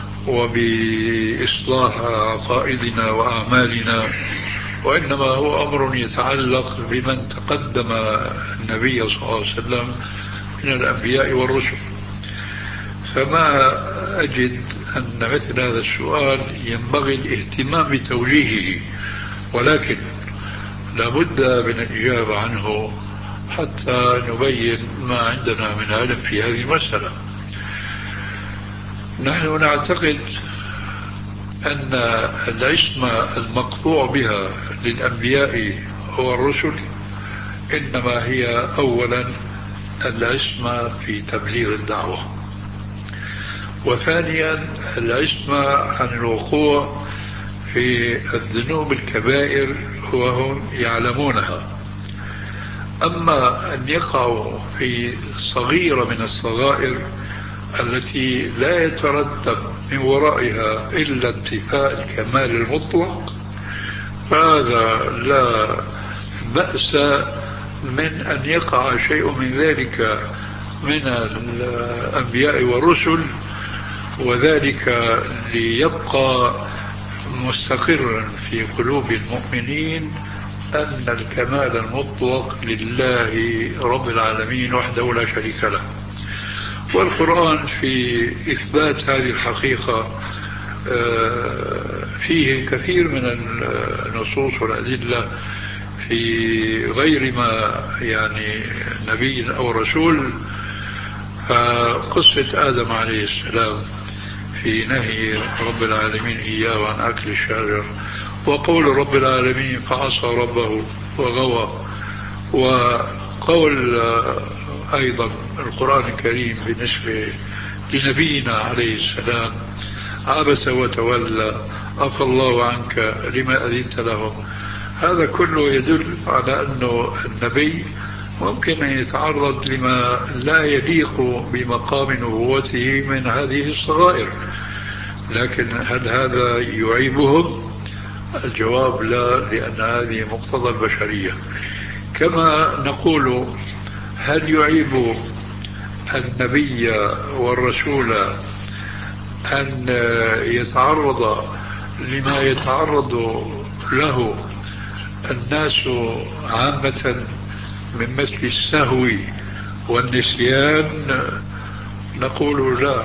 وبإصلاح عقائدنا وأعمالنا، وإنما هو أمر يتعلق بمن تقدم النبي صلى الله عليه وسلم من الأنبياء والرسل. فما أجد أن مثل هذا السؤال ينبغي الاهتمام بتوجيهه، ولكن لابد من الإجابة عنه حتى نبين ما عندنا من علم في هذه المسألة. نحن نعتقد أن العصمة المقطوع بها للأنبياء والرسل إنما هي أولا العصمة في تبليغ الدعوة، وثانيا العصمة عن الوقوع في الذنوب الكبائر وهم يعلمونها. أما أن يقعوا في صغيرة من الصغائر التي لا يترتب من ورائها إلا انتفاء الكمال المطلق، فهذا لا بأس من أن يقع شيء من ذلك من الأنبياء والرسل، وذلك ليبقى مستقرا في قلوب المؤمنين أن الكمال المطلق لله رب العالمين وحده لا شريك له. والقرآن في إثبات هذه الحقيقة فيه كثير من النصوص والأدلة في غير ما يعني نبي أو رسول. فقصة آدم عليه السلام في نهي رب العالمين إياه عن أكل الشجر، وقول رب العالمين فعصى ربه وغوى، وقول أيضا القرآن الكريم بالنسبة لنبينا عليه السلام عبس وتولى عفى الله عنك لما أذنت لهم. هذا كله يدل على أنه النبي ممكن أن يتعرض لما لا يليق بمقام نبوته من هذه الصغائر، لكن هل هذا يعيبهم؟ الجواب لا، لأن هذه مقتضى البشرية. كما نقول هل يعيب النبي والرسول أن يتعرض لما يتعرض له الناس عامة من مثل السهو والنسيان؟ نقول لا،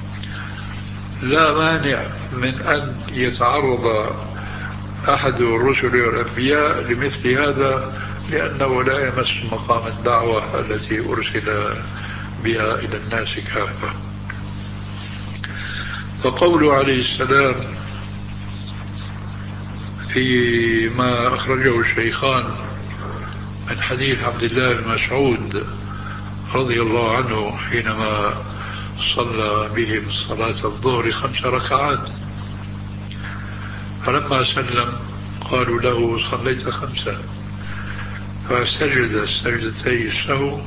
لا مانع من أن يتعرض أحد الرسل والأنبياء لمثل هذا، لأنه لا يمس مقام الدعوة التي أرسل بها إلى الناس كافة. فقوله عليه السلام فيما أخرجه الشيخان من حديث عبد الله بن مسعود رضي الله عنه حينما صلى بهم صلاة الظهر خمس ركعات، فلما سلم قالوا له صليت خمسة، فسجد السجدتي السهو،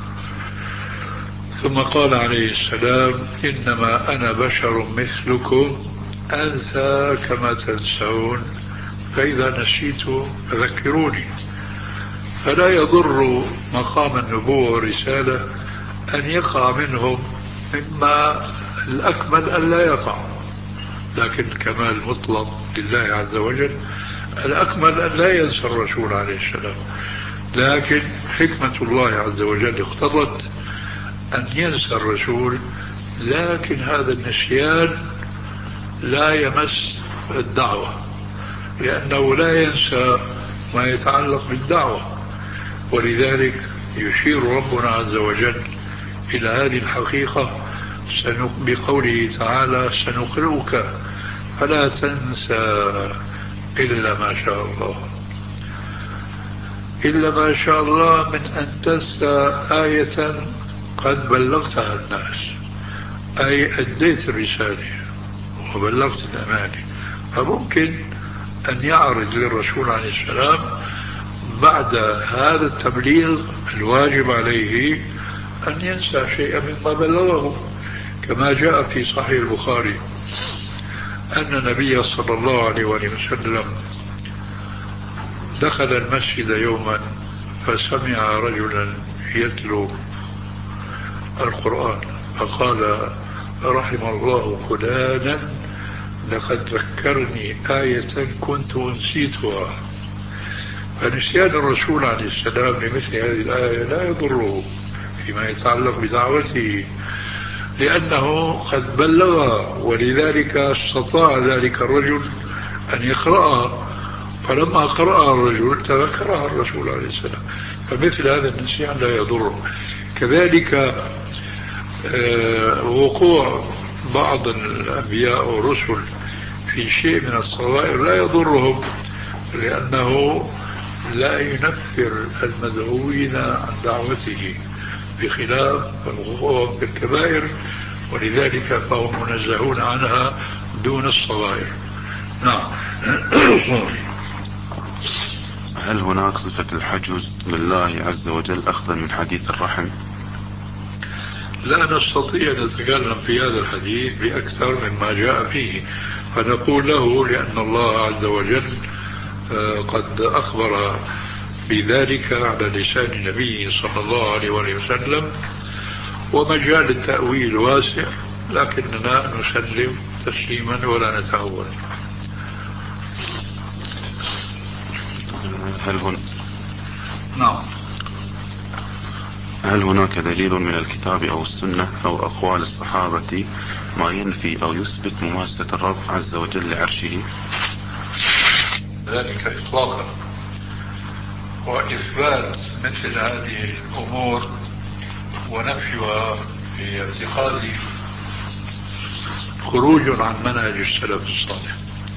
ثم قال عليه السلام إنما أنا بشر مثلكم أنسى كما تنسون، فإذا نسيت فذكروني. فلا يضر مقام النبوة والرسالة أن يقع منهم مما الأكمل أن لا يقع، لكن الكمال مطلق لله عز وجل، الأكمل أن لا ينسى الرسول عليه السلام، لكن حكمة الله عز وجل اقتضت أن ينسى الرسول، لكن هذا النسيان لا يمس الدعوة، لأنه لا ينسى ما يتعلق بالدعوة. ولذلك يشير ربنا عز وجل إلى هذه الحقيقة بقوله تعالى سنقرئك فلا تنسى إلا ما شاء الله. إلا ما شاء الله من أن تنسى آية قد بلغتها الناس، أي أديت الرسالة وبلغت الأمانة. فممكن أن يعرض للرسول عليه السلام بعد هذا التبليغ الواجب عليه أن ينسى شيئا مما بلغه، كما جاء في صحيح البخاري أن النبي صلى الله عليه وسلم دخل المسجد يوما فسمع رجلا يتلو القرآن، فقال رحم الله فلانا لقد ذكرني آية كنت أنسيتها. فنسيان الرسول عليه السلام لمثل هذه الآية لا يضره فيما يتعلق بدعوته، لأنه قد بلغ، ولذلك استطاع ذلك الرجل أن يقرأها، فلما قرأها الرجل تذكرها الرسول عليه السلام، فمثل هذا النسيان لا يضره. كذلك وقوع بعض الأنبياء والرسل في شيء من الصغائر لا يضرهم، لأنه لا ينفر المدعوين عن دعوته، بخلاف الوقوع في الكبائر، ولذلك فهم منزهون عنها دون الصغائر. نعم. هل هناك صفة الحجز لله عز وجل أخذا من حديث الرحم؟ لا نستطيع أن نتكلم في هذا الحديث بأكثر مما جاء فيه، فنقول له لأن الله عز وجل قد أخبر بذلك على لسان النبي صلى الله عليه وسلم، ومجال التأويل واسع، لكننا نسلم تسليما ولا نتأول. هل هن... نعم. هل هناك دليل من الكتاب أو السنة أو أقوال الصحابة ما ينفي أو يثبت مماسة الرب عز وجل لعرشه؟ ذلك إطلاقا، وإثبات مثل هذه الأمور ونفيها في اعتقاد خروج عن منهج السلف الصالح،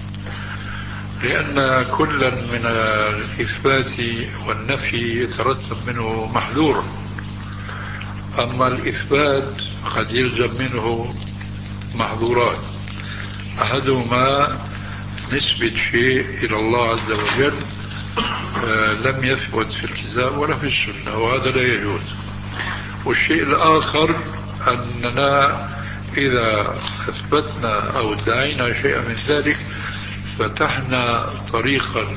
لأن كلا من الإثبات والنفي يترتب منه محذور، أما الإثبات قد يلزم منه محظورات. أحدهما نسبة شيء إلى الله عز وجل آه لم يثبت في الكتاب ولا في السنة، وهذا لا يجوز. والشيء الآخر أننا إذا أثبتنا أو ادعينا شيئا من ذلك فتحنا طريقا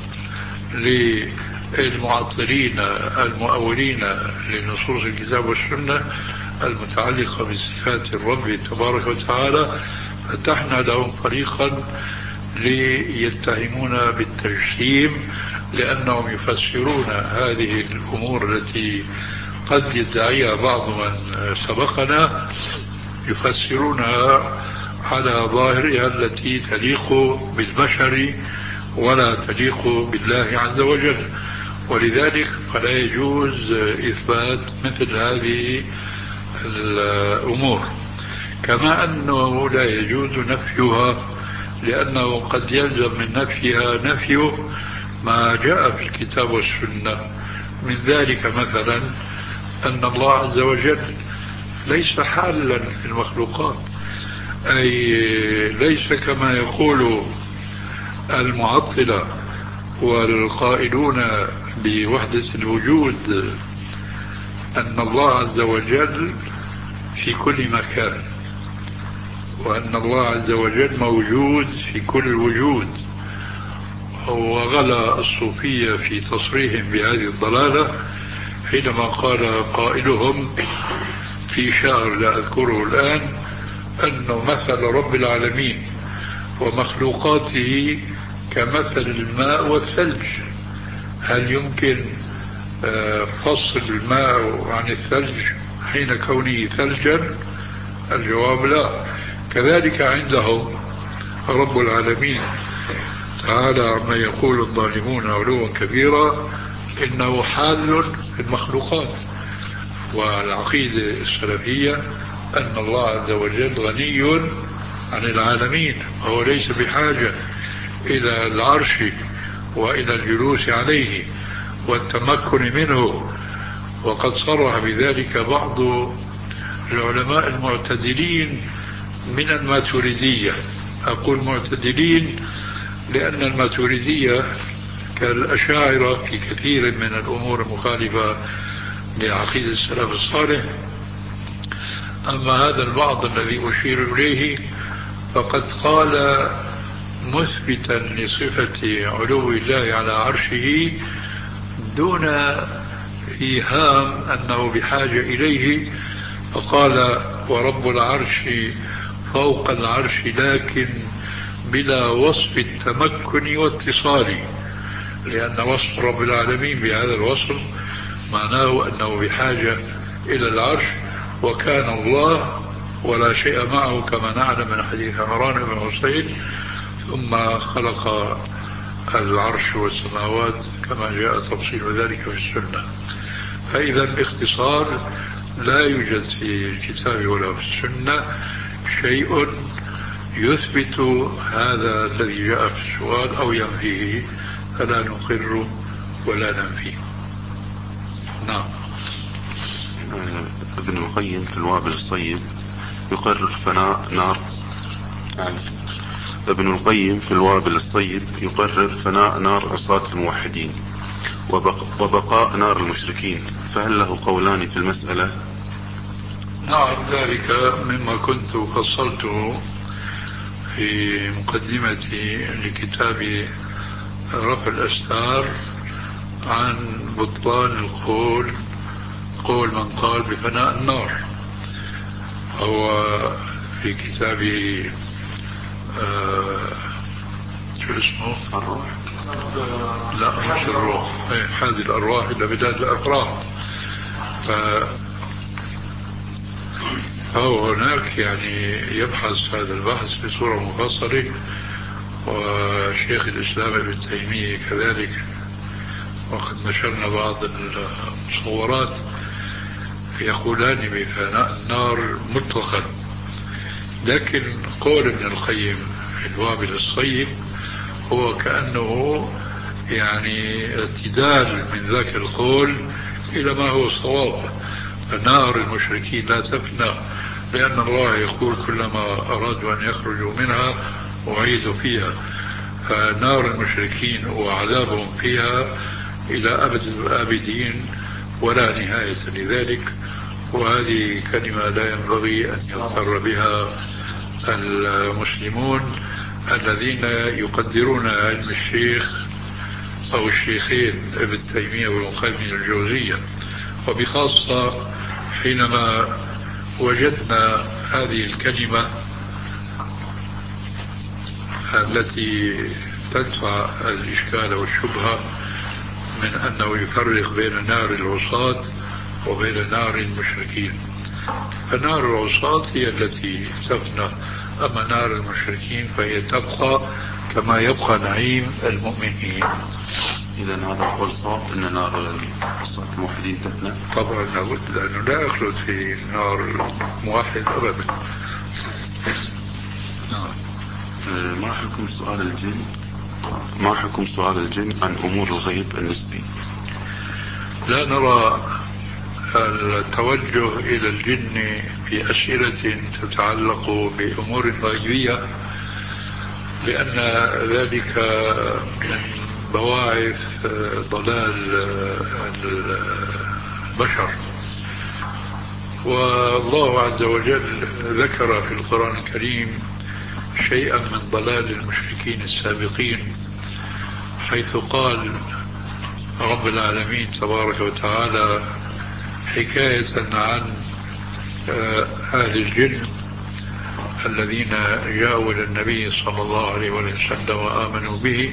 للمعطلين المؤولين لنصوص الكتاب والسنة المتعلقة بصفات الرب تبارك وتعالى، فتحنا لهم طريقا ليتهمون بالتجسيم، لأنهم يفسرون هذه الأمور التي قد يدعيها بعض من سبقنا، يفسرونها على ظاهرها التي تليق بالبشر ولا تليق بالله عز وجل. ولذلك فلا يجوز إثبات مثل هذه الأمور، كما أنه لا يجوز نفيها، لأنه قد يلزم من نفيها نفي ما جاء في الكتاب والسنة. من ذلك مثلا أن الله عز وجل ليس حالا في المخلوقات، أي ليس كما يقول المعطلة والقائلون بوحدة الوجود أن الله عز وجل في كل مكان، وأن الله عز وجل موجود في كل الوجود. وغلا الصوفية في تصريحهم بهذه الضلالة حينما قال قائلهم في شعر لا أذكره الآن أنه مثل رب العالمين ومخلوقاته كمثل الماء والثلج، هل يمكن فصل الماء عن الثلج حين كونه ثلجا؟ الجواب لا. كذلك عندهم رب العالمين تعالى عما يقول الظالمون علوا كبيرا إنه حال في المخلوقات. والعقيدة السلفية أن الله عز وجل غني عن العالمين، وهو ليس بحاجة إلى العرش وإلى الجلوس عليه والتمكن منه. وقد صرح بذلك بعض العلماء المعتدلين من الماتريدية. أقول معتدلين لأن الماتريدية كالأشاعرة في كثير من الأمور المخالفة لعقيدة السلف الصالح. أما هذا البعض الذي أشير إليه فقد قال مثبتا لصفة علو الله على عرشه دون إيهام أنه بحاجة إليه، فقال ورب العرش فوق العرش لكن بلا وصف التمكن واتصال، لأن وصف رب العالمين بهذا الوصف معناه أنه بحاجة إلى العرش، وكان الله ولا شيء معه كما نعلم من حديث عمران بن حسين، ثم خلق العرش والسماوات كما جاء تفصيل ذلك في السنة. فإذا باختصار لا يوجد في الكتاب ولا في السنة شيء يثبت هذا الذي جاء في السؤال أو ينفيه، فلا نقر ولا ننفيه. نعم. ابن القيم في الوابل الصيب يقرر فناء نار ابن القيم في الوابل الصيب يقرر فناء نار عصاة الموحدين وبقاء نار المشركين، فهل له قولان في المسألة؟ نعم، ذلك مما كنت فصلته في مقدمتي لكتاب رفع الأستار عن بطلان القول قول من قال بفناء النار. هو في كتاب آه شو اسمه؟ الروح. لا مش الروح، هذه الأرواح إلى بلاد الأفراح. فهو هناك يعني يبحث هذا البحث بصورة مفصلة، وشيخ الإسلام ابن تيمية كذلك، وقد نشرنا بعض المصورات يقولان بفناء النار مطلقا، لكن قول ابن القيم في الوابل الصيب هو كأنه يعني ارتدال من ذاك القول إلى ما هو صواب. نار المشركين لا تفنى، لأن الله يقول كلما أرادوا أن يخرجوا منها أعيدوا فيها، فنار المشركين وعذابهم فيها إلى أبد الآبدين ولا نهاية لذلك. وهذه كلمة لا ينبغي أن يغتر بها المسلمون الذين يقدرون علم الشيخ أو الشيخين ابن تيمية وابن القيم الجوزية، وبخاصة حينما وجدنا هذه الكلمة التي تدفع الإشكال والشبهة من أنه يفرق بين نار العصاة وبين نار المشركين. فنار العصاة هي التي تفنى، أما نار المشركين فهي تبقى كما يبقى نعيم المؤمنين. إذا هذا قول صواب أن نار العصاة الموحدين تفنى؟ طبعا لابد، لأنه لا يخلد في نار موحد أبدا. ما حكم سؤال الجن ما حكم سؤال الجن عن أمور الغيب النسبي؟ لا نرى التوجه إلى الجن في أسئلة تتعلق بأمور غيبية، لأن ذلك من بواعث ضلال البشر. والله عز وجل ذكر في القرآن الكريم شيئا من ضلال المشركين السابقين، حيث قال رب العالمين تبارك وتعالى حكاية عن أهل الجن الذين جاءوا إلى النبي صلى الله عليه وسلم وآمنوا به،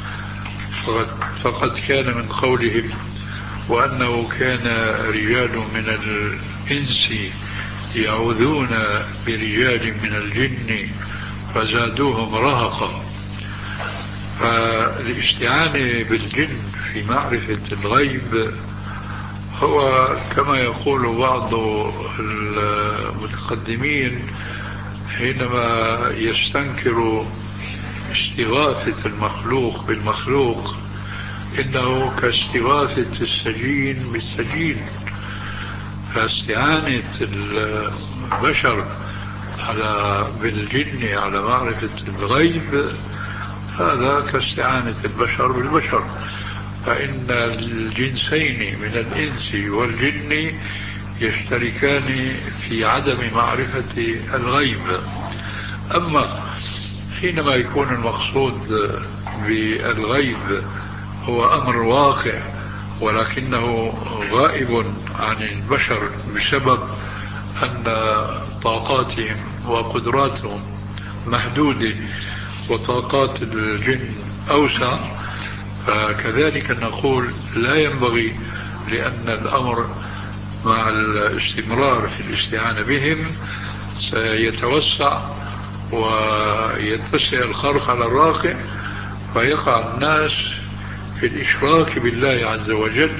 فقد كان من قولهم وأنه كان رجال من الإنس يعوذون برجال من الجن فزادوهم رهقا. فالاستعانة بالجن في معرفة الغيب هو كما يقول بعض المتقدمين حينما يستنكر استغاثة المخلوق بالمخلوق، إنه كاستغاثة السجين بالسجين. فاستعانة البشر على بالجن على معرفة الغيب هذا كاستعانة البشر بالبشر، فإن الجنسين من الإنس والجن يشتركان في عدم معرفة الغيب. أما حينما يكون المقصود بالغيب هو أمر واقع ولكنه غائب عن البشر بسبب أن طاقاتهم وقدراتهم محدودة وطاقات الجن أوسع، فكذلك نقول لا ينبغي، لأن الأمر مع الاستمرار في الاستعانة بهم سيتوسع ويتسع الخرق على الراقع، فيقع الناس في الإشراك بالله عز وجل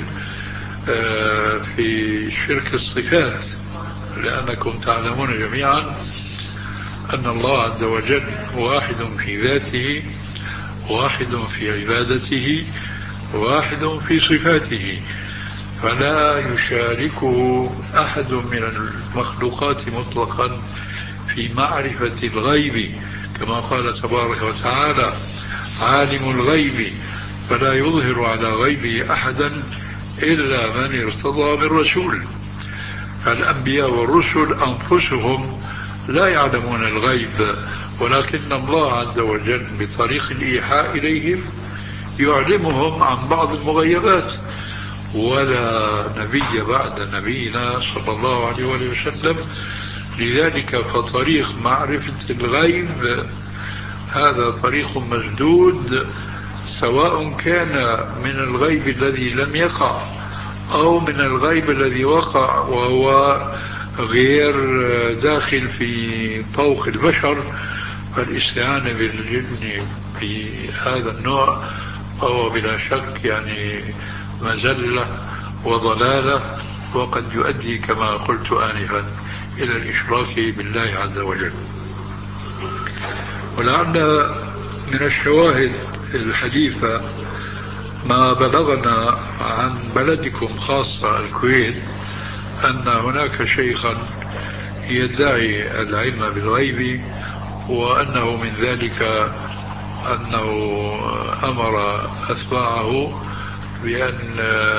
في شرك الصفات. لأنكم تعلمون جميعا أن الله عز وجل واحد في ذاته، واحد في عبادته، واحد في صفاته، فلا يشاركه أحد من المخلوقات مطلقا في معرفة الغيب، كما قال تبارك وتعالى عالم الغيب فلا يظهر على غيبه أحدا إلا من ارتضى من رسول. فالأنبياء والرسل أنفسهم لا يعلمون الغيب، ولكن الله عز وجل بطريق الإيحاء إليهم يعلمهم عن بعض المغيبات. ولا نبي بعد نبينا صلى الله عليه وسلم، لذلك فطريق معرفة الغيب هذا طريق مسدود، سواء كان من الغيب الذي لم يقع أو من الغيب الذي وقع وهو غير داخل في طوق البشر. فالاستعانة بالجن في هذا النوع هو بلا شك يعني مزلة وضلالة، وقد يؤدي كما قلت آنفا إلى الإشراك بالله عز وجل. ولعل من الشواهد الحديثة ما بلغنا عن بلدكم خاصة الكويت أن هناك شيخا يدعي العلم بالغيب، وأنه من ذلك أنه أمر أتباعه بأن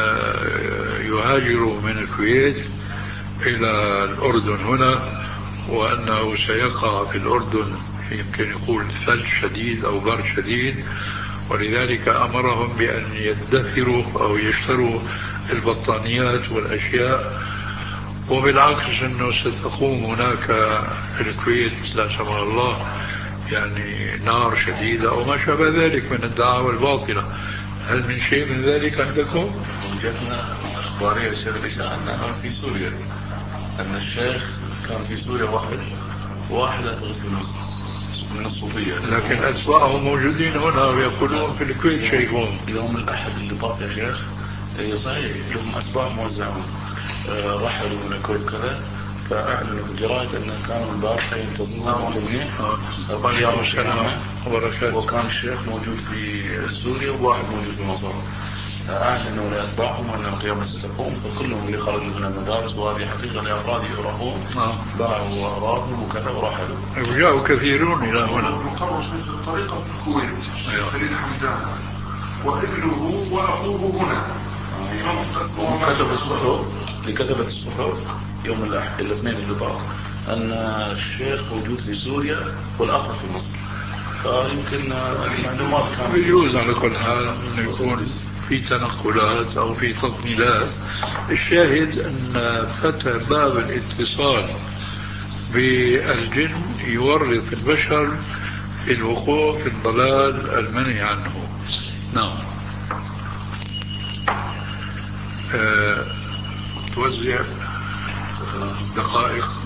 يهاجروا من الكويت إلى الأردن هنا، وأنه سيقع في الأردن يمكن يقول ثلج شديد أو برد شديد، ولذلك أمرهم بأن يدخروا أو يشتروا البطانيات والأشياء. وبالعكس أنه ستقوم هناك في الكويت لا سمح الله يعني نار شديدة أو ما شابه ذلك من الدعاوى الباطلة. هل من شيء من ذلك عندكم؟ وجدنا أخبارية شرقية أنها في سوريا، أن الشيخ كان في سوريا واحد واحدة من الصوفية، لكن أتباعهم موجودين هنا ويقولون في الكويت شيخهم. يوم الأحد اللي طاف يا شيخ صحيح لهم أتباع موزعون رحلوا من الكويت كذا، فأعلنوا في الجرائد أن كانوا البارحة ينتظرون جميع طيب السلام وبركاته، وكان الشيخ موجود في سوريا وواحد موجود في مصر. أعلنوا لأتباعهم أن القيامة ستقوم، فكلهم اللي خرجوا من المدارس، وهذه حقيقة لأفراد يعرفون باعوا أراضهم وكذا ورحلوا. وجاءوا كثيرون إلى هنا. مقرر شيخ الطريقة في الكويت الشيخ خليل حمدان وابنه وأخوه هنا. وكتب الصحف لكتبت الصحف يوم الأحد الاثنين اللي طاف أن الشيخ موجود في سوريا والآخر في مصر، فيمكن المعلومات كانت بيجوز على كل حال أنه يكون في تنقلات أو في تطميلات. الشاهد أن فتح باب الاتصال بالجن يورث البشر في الوقوع في الضلال المنهي عنه. نعم. أه توزع دقائق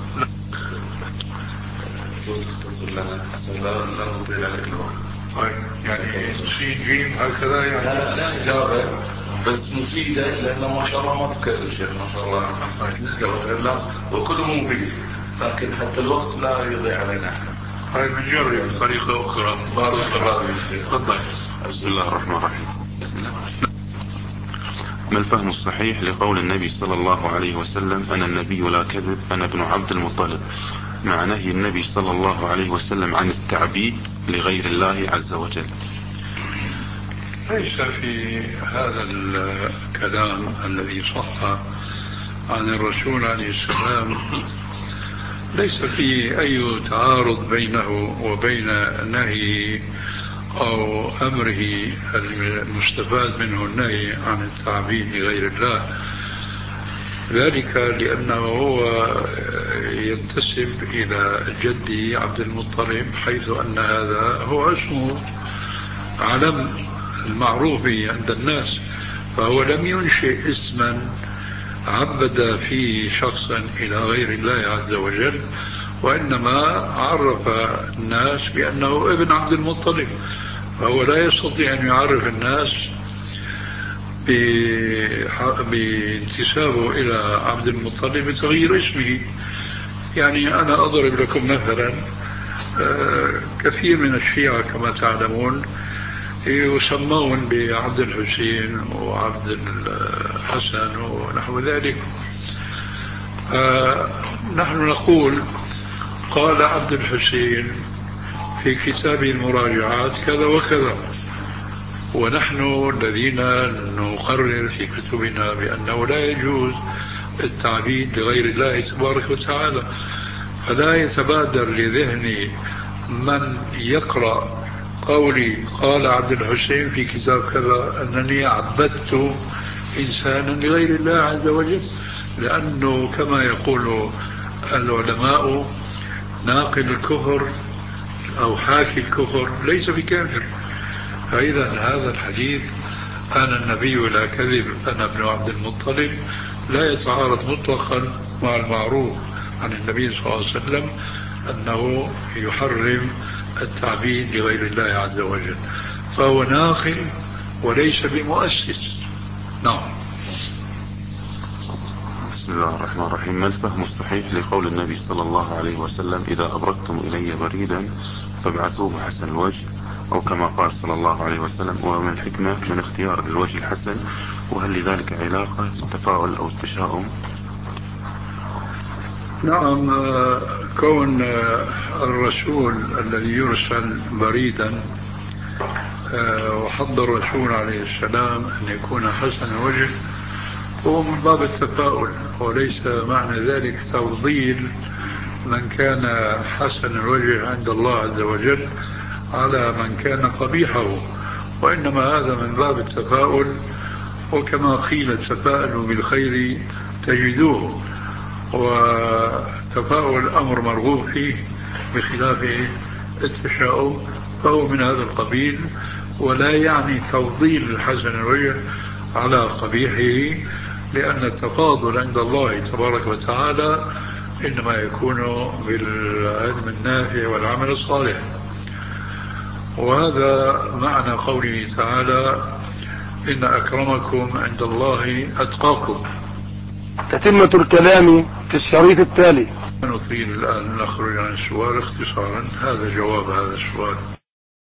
تختصر لنا حسن لا نطيل عليك الوقت. طيب يعني سين جيم هكذا يعني. لا لا إجابة بس مفيدة، لأنه ما شاء الله ما تكرر شيء ما شاء الله لا وكله مفيد، لكن حتى الوقت لا يضيع علينا احنا. طيب بنجرب بطريقة أخرى. بارك الله فيك. تفضل. بسم الله الرحمن الرحيم. ما الفهم الصحيح لقول النبي صلى الله عليه وسلم أنا النبي لا كذب أنا ابن عبد المطلب، مع نهي النبي صلى الله عليه وسلم عن التعبيد لغير الله عز وجل؟ ليس في هذا الكلام الذي صح عن الرسول عليه السلام ليس فيه أي تعارض بينه وبين نهي أو أمره المستفاد منه النهي عن التعبيد لغير الله، ذلك لأنه هو ينتسب إلى جده عبد المطلب، حيث أن هذا هو اسمه علم المعروف عند الناس، فهو لم ينشئ اسما عبد فيه شخصا إلى غير الله عز وجل، وإنما عرف الناس بأنه ابن عبد المطلب، فهو لا يستطيع أن يعرف الناس بانتسابه إلى عبد المطلب بتغيير اسمه. يعني أنا أضرب لكم مثلا كثير من الشيعة كما تعلمون يسمون بعبد الحسين وعبد الحسن ونحو ذلك. نحن نقول قال عبد الحسين في كتاب المراجعات كذا وكذا، ونحن الذين نقرر في كتبنا بأنه لا يجوز التعبيد لغير الله تبارك وتعالى، فلا يتبادر لذهني من يقرأ قولي قال عبد الحسين في كتاب كذا أنني عبدت إنسانا لغير الله عز وجل، لأنه كما يقول العلماء ناقل الكفر أو حاكي الكفر ليس بكافر. فإذا هذا الحديث أنا النبي لا كذب أنا ابن عبد المطلب لا يتعارض مطلقا مع المعروف عن النبي صلى الله عليه وسلم أنه يحرم التعبيد لغير الله عز وجل، فهو ناقل وليس بمؤسس. نعم. بسم الله الرحمن الرحيم. ما الفهم الصحيح لقول النبي صلى الله عليه وسلم إذا أبردتم إلي بريدا فابعثوه حسن الوجه، أو كما قال صلى الله عليه وسلم ومن الحكمة من اختيار الوجه الحسن، وهل لذلك علاقة في التفاؤل أو التشاؤم؟ نعم، كون الرسول الذي يرسل بريدا وحض الرسول عليه السلام أن يكون حسن الوجه هو من باب التفاؤل، وليس معنى ذلك تفضيل من كان حسن الوجه عند الله عز وجل على من كان قبيحه، وإنما هذا من باب التفاؤل. وكما قيل تفاءلوا بالخير تجدوه، وتفاؤل أمر مرغوب فيه بخلاف التشاؤم، فهو من هذا القبيل، ولا يعني تفضيل حسن الوجه على قبيحه، لأن التفاضل عند الله تبارك وتعالى إنما يكون بالعلم النافع والعمل الصالح. وهذا معنى قوله تعالى إن أكرمكم عند الله أتقاكم. تتمة الكلام في الشريط التالي. نطيل الآن نخرج عن السؤال اختصارا. هذا جواب هذا السؤال.